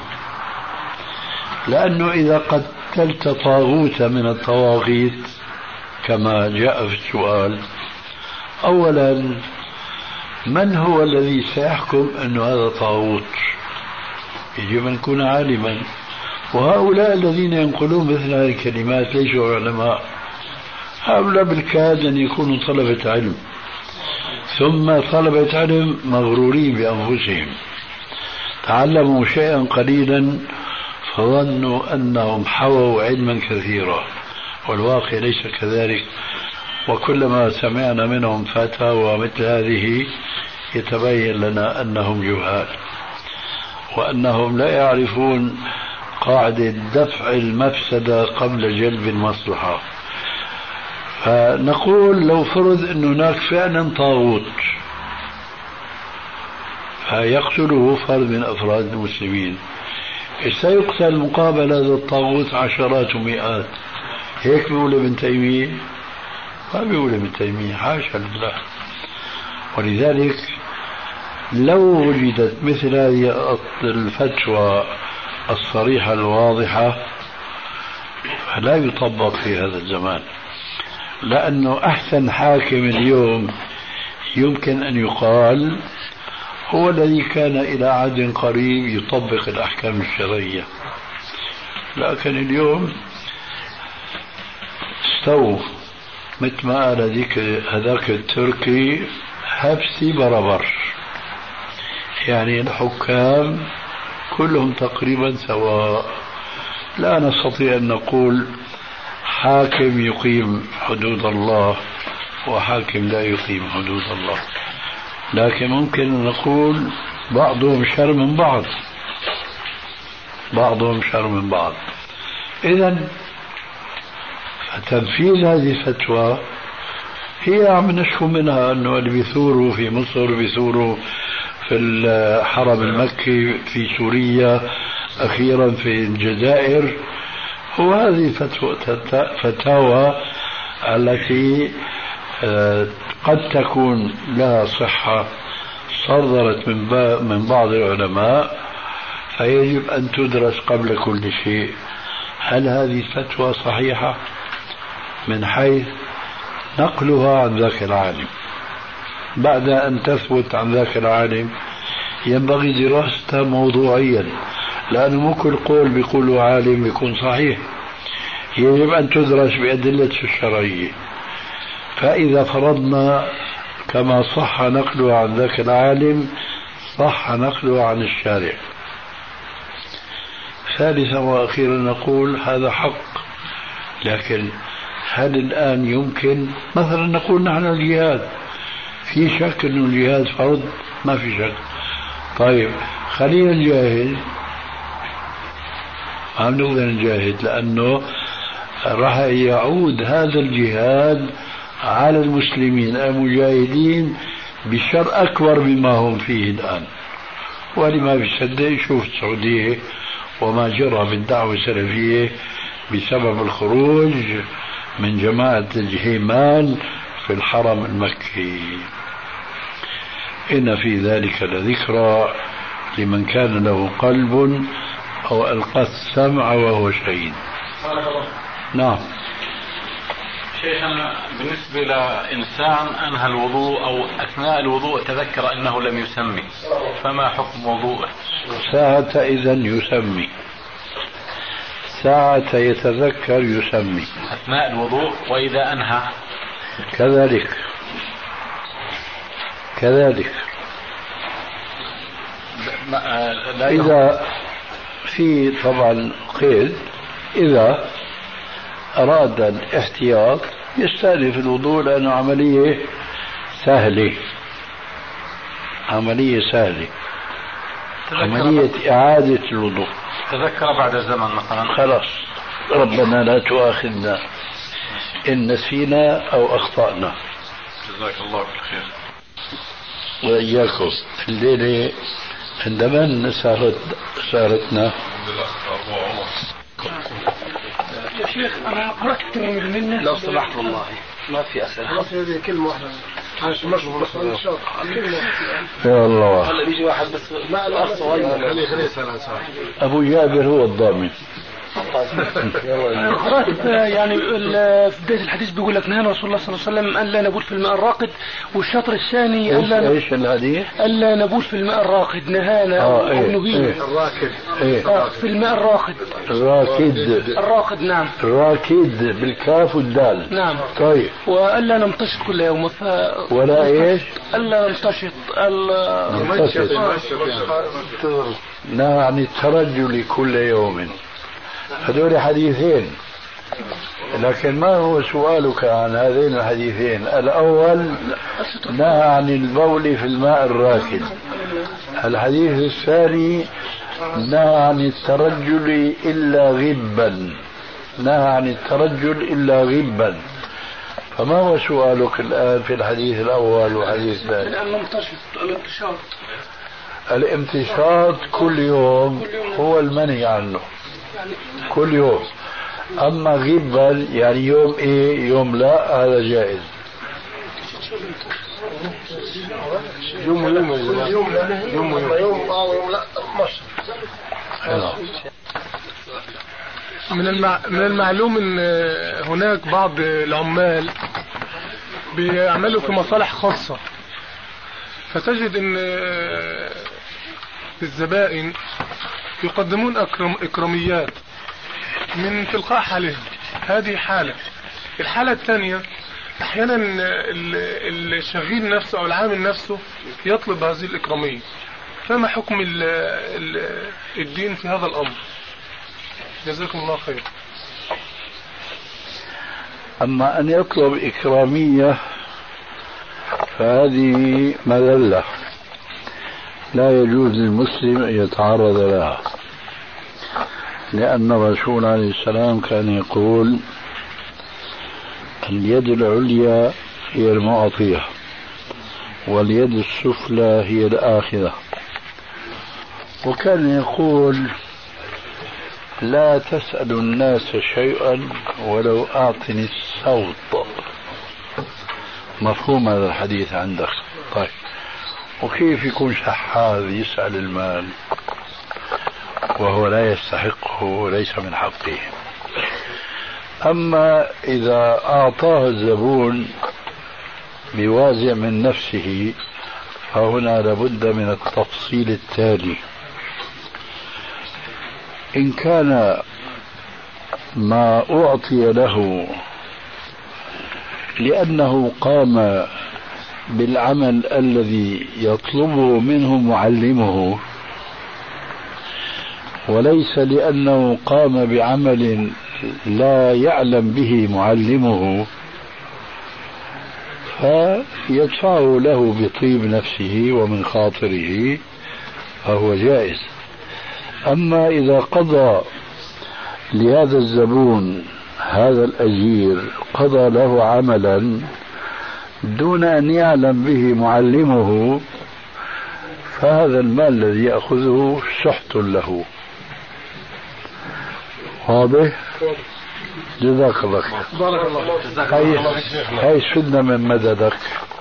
لأنه إذا قتلت طاغوتا من الطواغيت كما جاء في السؤال، أولا من هو الذي سيحكم أن هذا طاغوت؟ يجب أن يكون عالما، وهؤلاء الذين ينقلون مثل هذه الكلمات ليسوا علماء، هؤلاء بالكاد أن يكونوا طلبة علم، ثم طلبة علم مغرورين بأنفسهم، تعلموا شيئا قليلا فظنوا أنهم حووا علما كثيرا، والواقع ليس كذلك. وكلما سمعنا منهم فتاوى مثل هذه يتبين لنا أنهم جهال، وأنهم لا يعرفون قاعدة دفع المفسدة قبل جلب المصلحة. فنقول لو فرض أن هناك فعلا طاغوت فيقتله فرد من أفراد المسلمين، سيقتل مقابل هذا الطاغوت عشرات ومئات. هيك بيقول ابن تيمية؟ ما بيقول ابن تيمية، حاشا لله. ولذلك لو وجدت مثل هذه الفتوى الصريحة الواضحة فلا يطبق في هذا الزمان، لأنه أحسن حاكم اليوم يمكن أن يقال هو الذي كان إلى عهد قريب يطبق الأحكام الشرعية. لكن اليوم استووا مثل ما قال هذاك التركي هبسي بربر، يعني الحكام كلهم تقريبا سواء. لا نستطيع أن نقول حاكم يقيم حدود الله وحاكم لا يقيم حدود الله، لكن ممكن أن نقول بعضهم شر من بعض، بعضهم شر من بعض. إذن تنفيذ هذه الفتوى هي عم نشكو منها أنه اللي بيثوروا في مصر بيثوروا في الحرم المكي في سوريا أخيرا في الجزائر، وهذه فتاوى التي قد تكون لها صحة صدرت من بعض العلماء، فيجب أن تدرس قبل كل شيء. هل هذه الفتوى صحيحة من حيث نقلها عن ذاك العالم؟ بعد أن تثبت عن ذاك العالم ينبغي دراستها موضوعيا، لأنه مو كل قول بيقوله عالم بيكون صحيح، يجب أن تدرس بأدلة الشرعية. فإذا فرضنا كما صح نقله عن ذاك العالم صح نقله عن الشارع. ثالثا وأخيرا نقول هذا حق، لكن هل الآن يمكن مثلا نقول نحن الجهاد، في شك أنه الجهاد فرض؟ ما في شك. طيب خلينا نجاهد، عم نقدر نجاهد لأنه راح يعود هذا الجهاد على المسلمين المجاهدين بشر أكبر مما هم فيه الآن. ولما بيصدق يشوف السعودية وما جرى بالدعوة السلفية بسبب الخروج من جماعة الجهيمان في الحرم المكي. إن في ذلك لذكرى لمن كان له قلب أو ألقى السمع وهو شهيد. نعم شيخنا بالنسبة لإنسان أنهى الوضوء أو أثناء الوضوء تذكر أنه لم يسمي، فما حكم وضوءه؟ ساعة إذا يسمي، ساعة يتذكر يسمي أثناء الوضوء، وإذا أنهى كذلك إذا في طبعا قيد، إذا أراد الاحتياط يستأنف الوضوء لأنه عملية سهلة، عملية إعادة الوضوء. تذكر بعد زمن مثلا، خلاص ربنا لا تؤاخذنا إن نسينا أو أخطأنا. جزاك الله بالخير. وإياكم. الليلة عندما سهرتنا يا شيخ أنا قرأت منه لو سمحت والله ما في أسئلة. خلاص هذه كلمة واحدة عشان مشغول بس إن شاء الله. يا الله. هلا بيجي واحد بس خليه سنة. أبو جابر هو الضامن. قرأت يعني في بداية الحديث بيقول لك نهانا رسول الله صلى الله عليه وسلم ألا نبول في الماء الراقد، والشطر الثاني ايش الحديث؟ ألا نبول في الماء الراقد، نهانا أو نهينا الراكد في الماء الراقد. الراقد نعم، راكد بالكاف والدال. نعم. طيب. وألا نمتشط كل يوم ولا ايش؟ ألا نمتشط نهى عن الترجل كل يوم. هذول حديثين، لكن ما هو سؤالك عن هذين الحديثين؟ الأول نهى عن البول في الماء الراكد، الحديث الثاني نهى عن الترجل إلا غبا، نهى عن الترجل إلا غبا. فما هو سؤالك الآن في الحديث الأول والحديث الثاني؟ الامتشاط كل يوم هو المنهي عنه كل يوم، أما غبا يعني يوم إيه يوم لا، هذا جائز. يوم لا من المعلوم ان هناك بعض العمال بيعملوا في مصالح خاصة، فتجد ان الزبائن يقدمون إكراميات من تلقاء حالهم. هذه حالة. الحالة الثانية أحيانا الشغيل نفسه أو العامل نفسه يطلب هذه الإكرامية، فما حكم الدين في هذا الأمر؟ جزاكم الله خير. أما أن يطلب إكرامية فهذه مذلة لا يجوز للمسلم أن يتعرض لها، لأن الرسول عليه السلام كان يقول اليد العليا هي المعطية واليد السفلى هي الآخذة، وكان يقول لا تسأل الناس شيئا ولو أعطني الصوت. مفهوم هذا الحديث عندك؟ طيب، وكيف يكون شحاذ يسأل المال وهو لا يستحقه وليس من حقه؟ أما إذا أعطاه الزبون بوازع من نفسه فهنا لابد من التفصيل التالي. إن كان ما أعطي له لأنه قام بالعمل الذي يطلبه منه معلمه وليس لأنه قام بعمل لا يعلم به معلمه، فيدفعه له بطيب نفسه ومن خاطره فهو جائز. أما إذا قضى لهذا الزبون هذا الأجير قضى له عملا دون أن يعلم به معلمه فهذا المال الذي يأخذه سحت له. واضح؟ جزاك الله خير. بارك الله. هاي سنة من مددك.